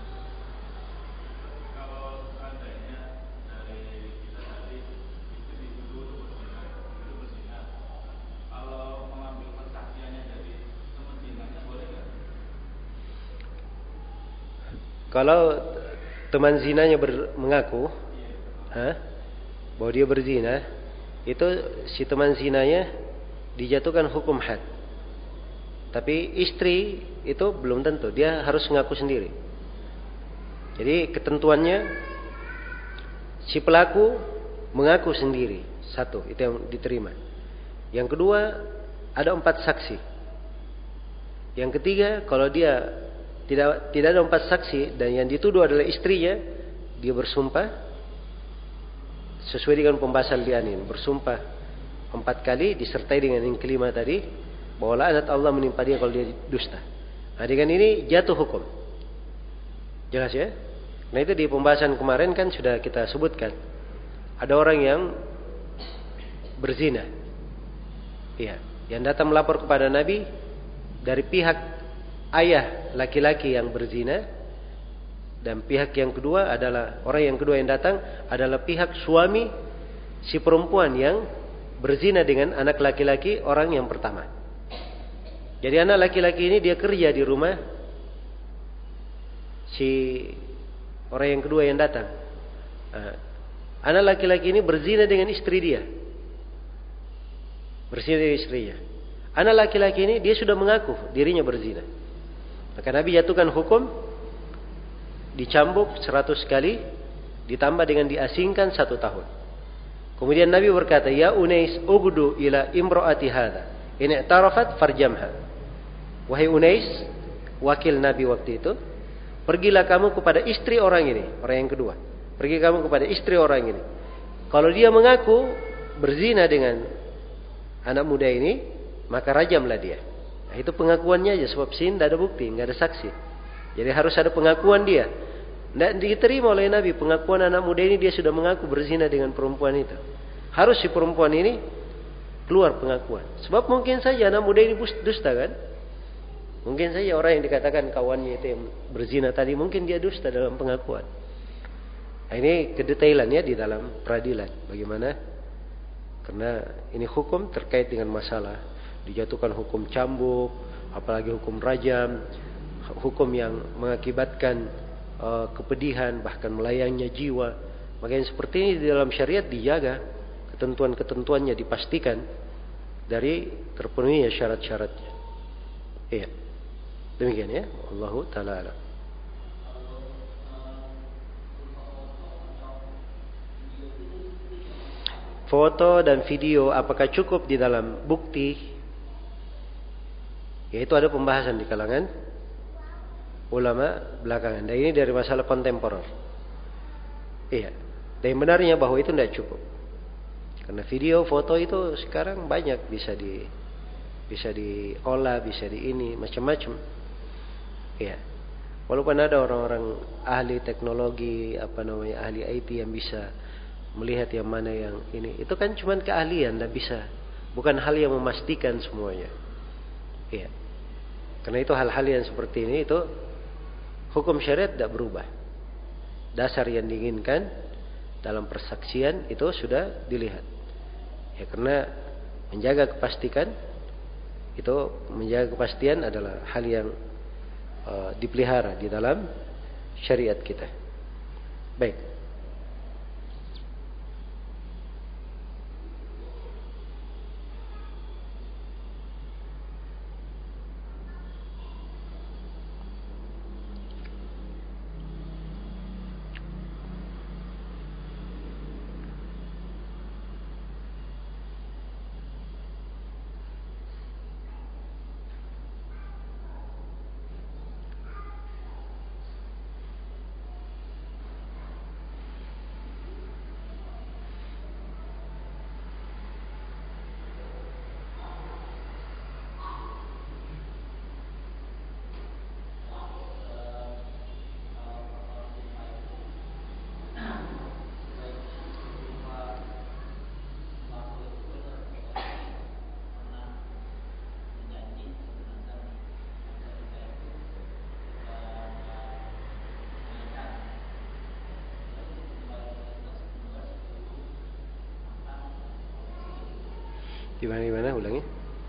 Kalau teman zinanya ber, mengaku ha, bahwa dia berzina, itu si teman zinanya dijatuhkan hukum had. Tapi istri itu belum tentu, dia harus mengaku sendiri. Jadi ketentuannya si pelaku mengaku sendiri, satu, itu yang diterima. Yang kedua, ada empat saksi. Yang ketiga, kalau dia Tidak, tidak ada empat saksi dan yang dituduh adalah istrinya, dia bersumpah sesuai dengan pembahasan li'an ini, bersumpah empat kali disertai dengan yang kelima tadi bahwa laknat Allah menimpa dia kalau dia dusta. Nah, dengan ini jatuh hukum. Jelas ya? Nah, itu di pembahasan kemarin kan sudah kita sebutkan. Ada orang yang berzina. Iya, yang datang melapor kepada Nabi dari pihak ayah laki-laki yang berzina, dan pihak yang kedua adalah orang yang kedua yang datang adalah pihak suami si perempuan yang berzina dengan anak laki-laki orang yang pertama. Jadi anak laki-laki ini dia kerja di rumah si orang yang kedua yang datang. Anak laki-laki ini berzina dengan istri dia. Berzina dengan istrinya. Anak laki-laki ini dia sudah mengaku dirinya berzina. Maka Nabi jatuhkan hukum dicambuk seratus kali ditambah dengan diasingkan satu tahun. Kemudian Nabi berkata, "Ya Unais, ugdu ila imraati hadha. In i'tarafat farjamha." Wahai Unais, wakil Nabi waktu itu, pergilah kamu kepada istri orang ini, orang yang kedua. Pergi kamu kepada istri orang ini. Kalau dia mengaku berzina dengan anak muda ini, maka rajamlah dia. Nah, itu pengakuannya aja, sebab sin tidak ada bukti, nggak ada saksi. Jadi harus ada pengakuan dia. Tidak diterima oleh Nabi pengakuan anak muda ini, dia sudah mengaku berzina dengan perempuan itu. Harus si perempuan ini keluar pengakuan. Sebab mungkin saja anak muda ini dusta kan? Mungkin saja orang yang dikatakan kawannya itu yang berzina tadi, mungkin dia dusta dalam pengakuan. Nah, ini kedetailannya di dalam peradilan. Bagaimana? Karena ini hukum terkait dengan masalah dijatuhkan hukum cambuk, apalagi hukum rajam, hukum yang mengakibatkan uh, kepedihan, bahkan melayangnya jiwa. Makanya seperti ini di dalam syariat dijaga, ketentuan-ketentuannya dipastikan dari terpenuhinya syarat-syaratnya. Iya. Demikian ya. Wallahu ta'ala a'lam. Foto dan video apakah cukup di dalam bukti? Yaitu ada pembahasan di kalangan ulama belakangan. Dan ini dari masalah kontemporer. Iya. Dan yang benarnya bahwa itu tidak cukup. Karena video, foto itu sekarang banyak bisa di bisa diolah, bisa di ini macam-macam. Iya. Walaupun ada orang-orang ahli teknologi, apa namanya, ahli I T yang bisa melihat yang mana yang ini, itu kan cuma keahlian, tidak bisa, bukan hal yang memastikan semuanya. Iya. Karena itu hal-hal yang seperti ini itu hukum syariat tidak berubah. Dasar yang diinginkan dalam persaksian itu sudah dilihat. Ya, karena menjaga kepastian itu menjaga kepastian adalah hal yang uh, dipelihara di dalam syariat kita. Baik. Gimana gimana ulangi?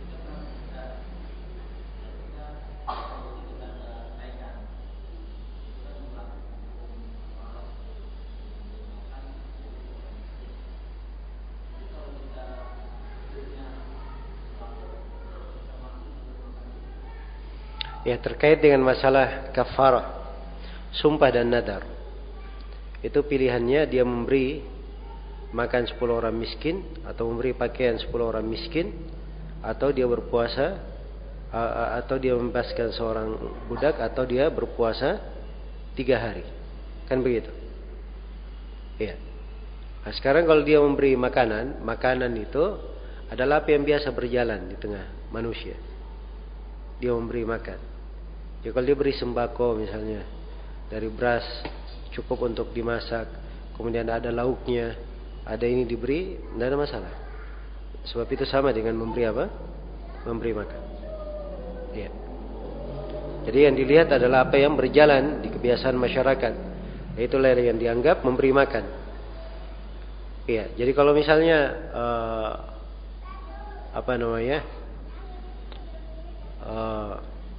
Ya, terkait dengan masalah kafarah, sumpah dan nadar. Itu pilihannya dia memberi makan sepuluh orang miskin, atau memberi pakaian sepuluh orang miskin, atau dia berpuasa, atau dia membebaskan seorang budak, atau dia berpuasa tiga hari. Kan begitu? Iya. Nah, sekarang kalau dia memberi makanan, makanan itu adalah apa yang biasa berjalan di tengah manusia. Dia memberi makan. Ya, kalau dia beri sembako misalnya, dari beras cukup untuk dimasak, kemudian ada lauknya, ada ini diberi, tidak ada masalah. Sebab itu sama dengan memberi apa? Memberi makan. Iya. Jadi yang dilihat adalah apa yang berjalan di kebiasaan masyarakat. Itulah yang dianggap memberi makan. Iya, jadi kalau misalnya uh, apa namanya? Uh,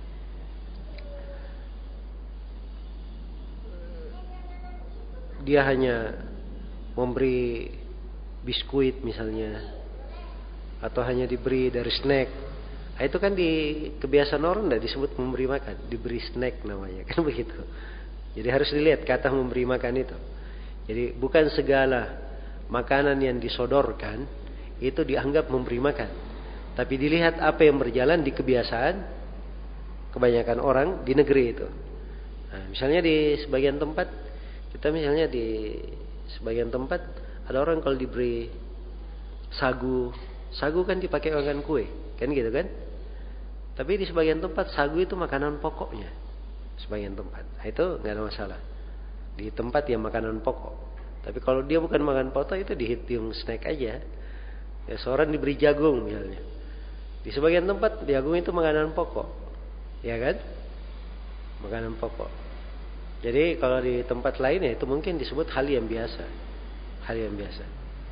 dia hanya memberi biskuit misalnya, atau hanya diberi dari snack, nah, itu kan di kebiasaan orang tidak disebut memberi makan, diberi snack namanya, kan begitu. Jadi harus dilihat kata memberi makan itu. Jadi bukan segala makanan yang disodorkan itu dianggap memberi makan, tapi dilihat apa yang berjalan di kebiasaan kebanyakan orang di negeri itu. Nah, misalnya di sebagian tempat, kita misalnya di sebagian tempat ada orang kalau diberi sagu, sagu kan dipakai makan kue, kan gitu kan? Tapi di sebagian tempat sagu itu makanan pokoknya, sebagian tempat. Nah, itu nggak ada masalah. Di tempat yang makanan pokok. Tapi kalau dia bukan makan pokok itu dihitung snack aja. Ya, seorang diberi jagung misalnya. Di sebagian tempat jagung itu makanan pokok, ya kan? Makanan pokok. Jadi kalau di tempat lainnya itu mungkin disebut hal yang biasa. Hal yang biasa.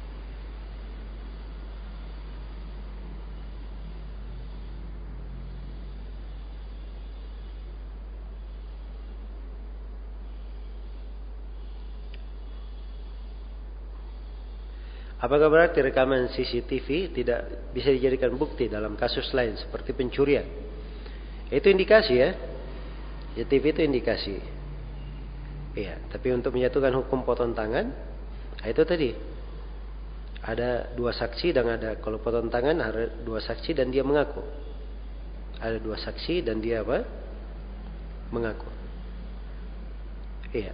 Apakah berarti rekaman C C T V tidak bisa dijadikan bukti dalam kasus lain seperti pencurian? Itu indikasi ya. C C T V itu indikasi. Iya, tapi untuk menyatukan hukum potong tangan, itu tadi ada dua saksi dan ada, kalau potong tangan ada dua saksi dan dia mengaku. Ada dua saksi dan dia apa? Mengaku. Iya.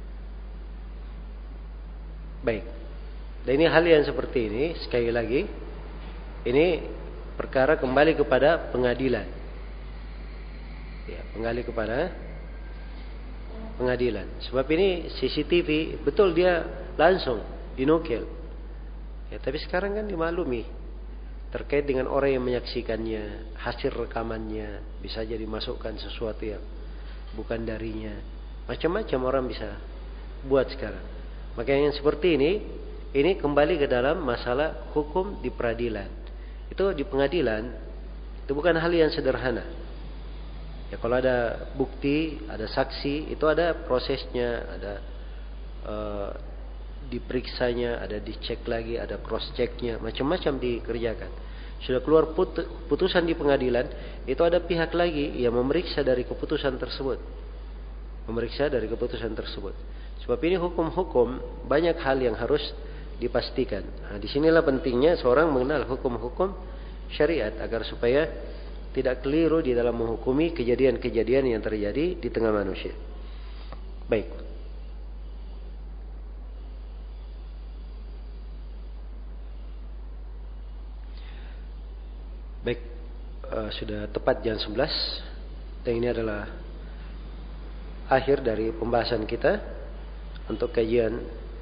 Baik. Dan ini hal yang seperti ini sekali lagi, ini perkara kembali kepada pengadilan. Ya, kembali kepada pengadilan. Sebab ini C C T V betul dia langsung dinukil. Ya, tapi sekarang kan dimaklumi terkait dengan orang yang menyaksikannya, hasil rekamannya bisa jadi masukkan sesuatu yang bukan darinya. Macam-macam orang bisa buat sekarang. Makanya yang seperti ini, ini kembali ke dalam masalah hukum di peradilan. Itu di pengadilan, itu bukan hal yang sederhana. Ya kalau ada bukti, ada saksi, itu ada prosesnya, ada uh, diperiksanya, ada dicek lagi, ada cross checknya, macam-macam dikerjakan. Sudah keluar put- putusan di pengadilan, itu ada pihak lagi yang memeriksa dari keputusan tersebut, memeriksa dari keputusan tersebut. Sebab ini hukum-hukum banyak hal yang harus dipastikan. Nah, disinilah pentingnya seorang mengenal hukum-hukum syariat agar supaya tidak keliru di dalam menghukumi kejadian-kejadian yang terjadi di tengah manusia. Baik. Baik, uh, sudah tepat jam sebelas. Dan ini adalah akhir dari pembahasan kita untuk kajian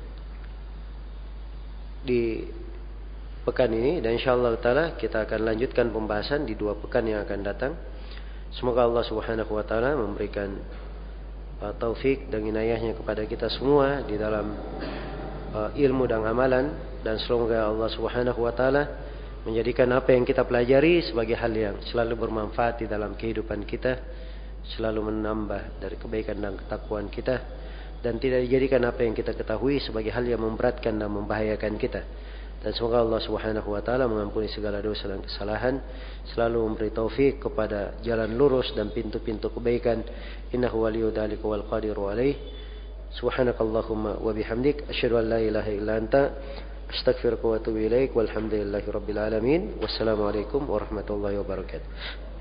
di pekan ini, dan insyaallah taala kita akan lanjutkan pembahasan di dua pekan yang akan datang. Semoga Allah Subhanahu wa taala memberikan uh, taufik dan inayahnya kepada kita semua di dalam uh, ilmu dan amalan, dan semoga Allah Subhanahu wa taala menjadikan apa yang kita pelajari sebagai hal yang selalu bermanfaat di dalam kehidupan kita, selalu menambah dari kebaikan dan ketakwaan kita, dan tidak dijadikan apa yang kita ketahui sebagai hal yang memberatkan dan membahayakan kita. Dan semoga Allah Subhanahu wa taala mengampuni segala dosa dan kesalahan, selalu memberi taufik kepada jalan lurus dan pintu-pintu kebaikan. Innahu waliyyu dzalika wal qadiru alaih. Subhanakallahumma wa bihamdik asyhadu an la ilaha illa anta astaghfiruka wa atubu ilaik. Walhamdulillahi rabbil alamin. Wassalamualaikum warahmatullahi wabarakatuh.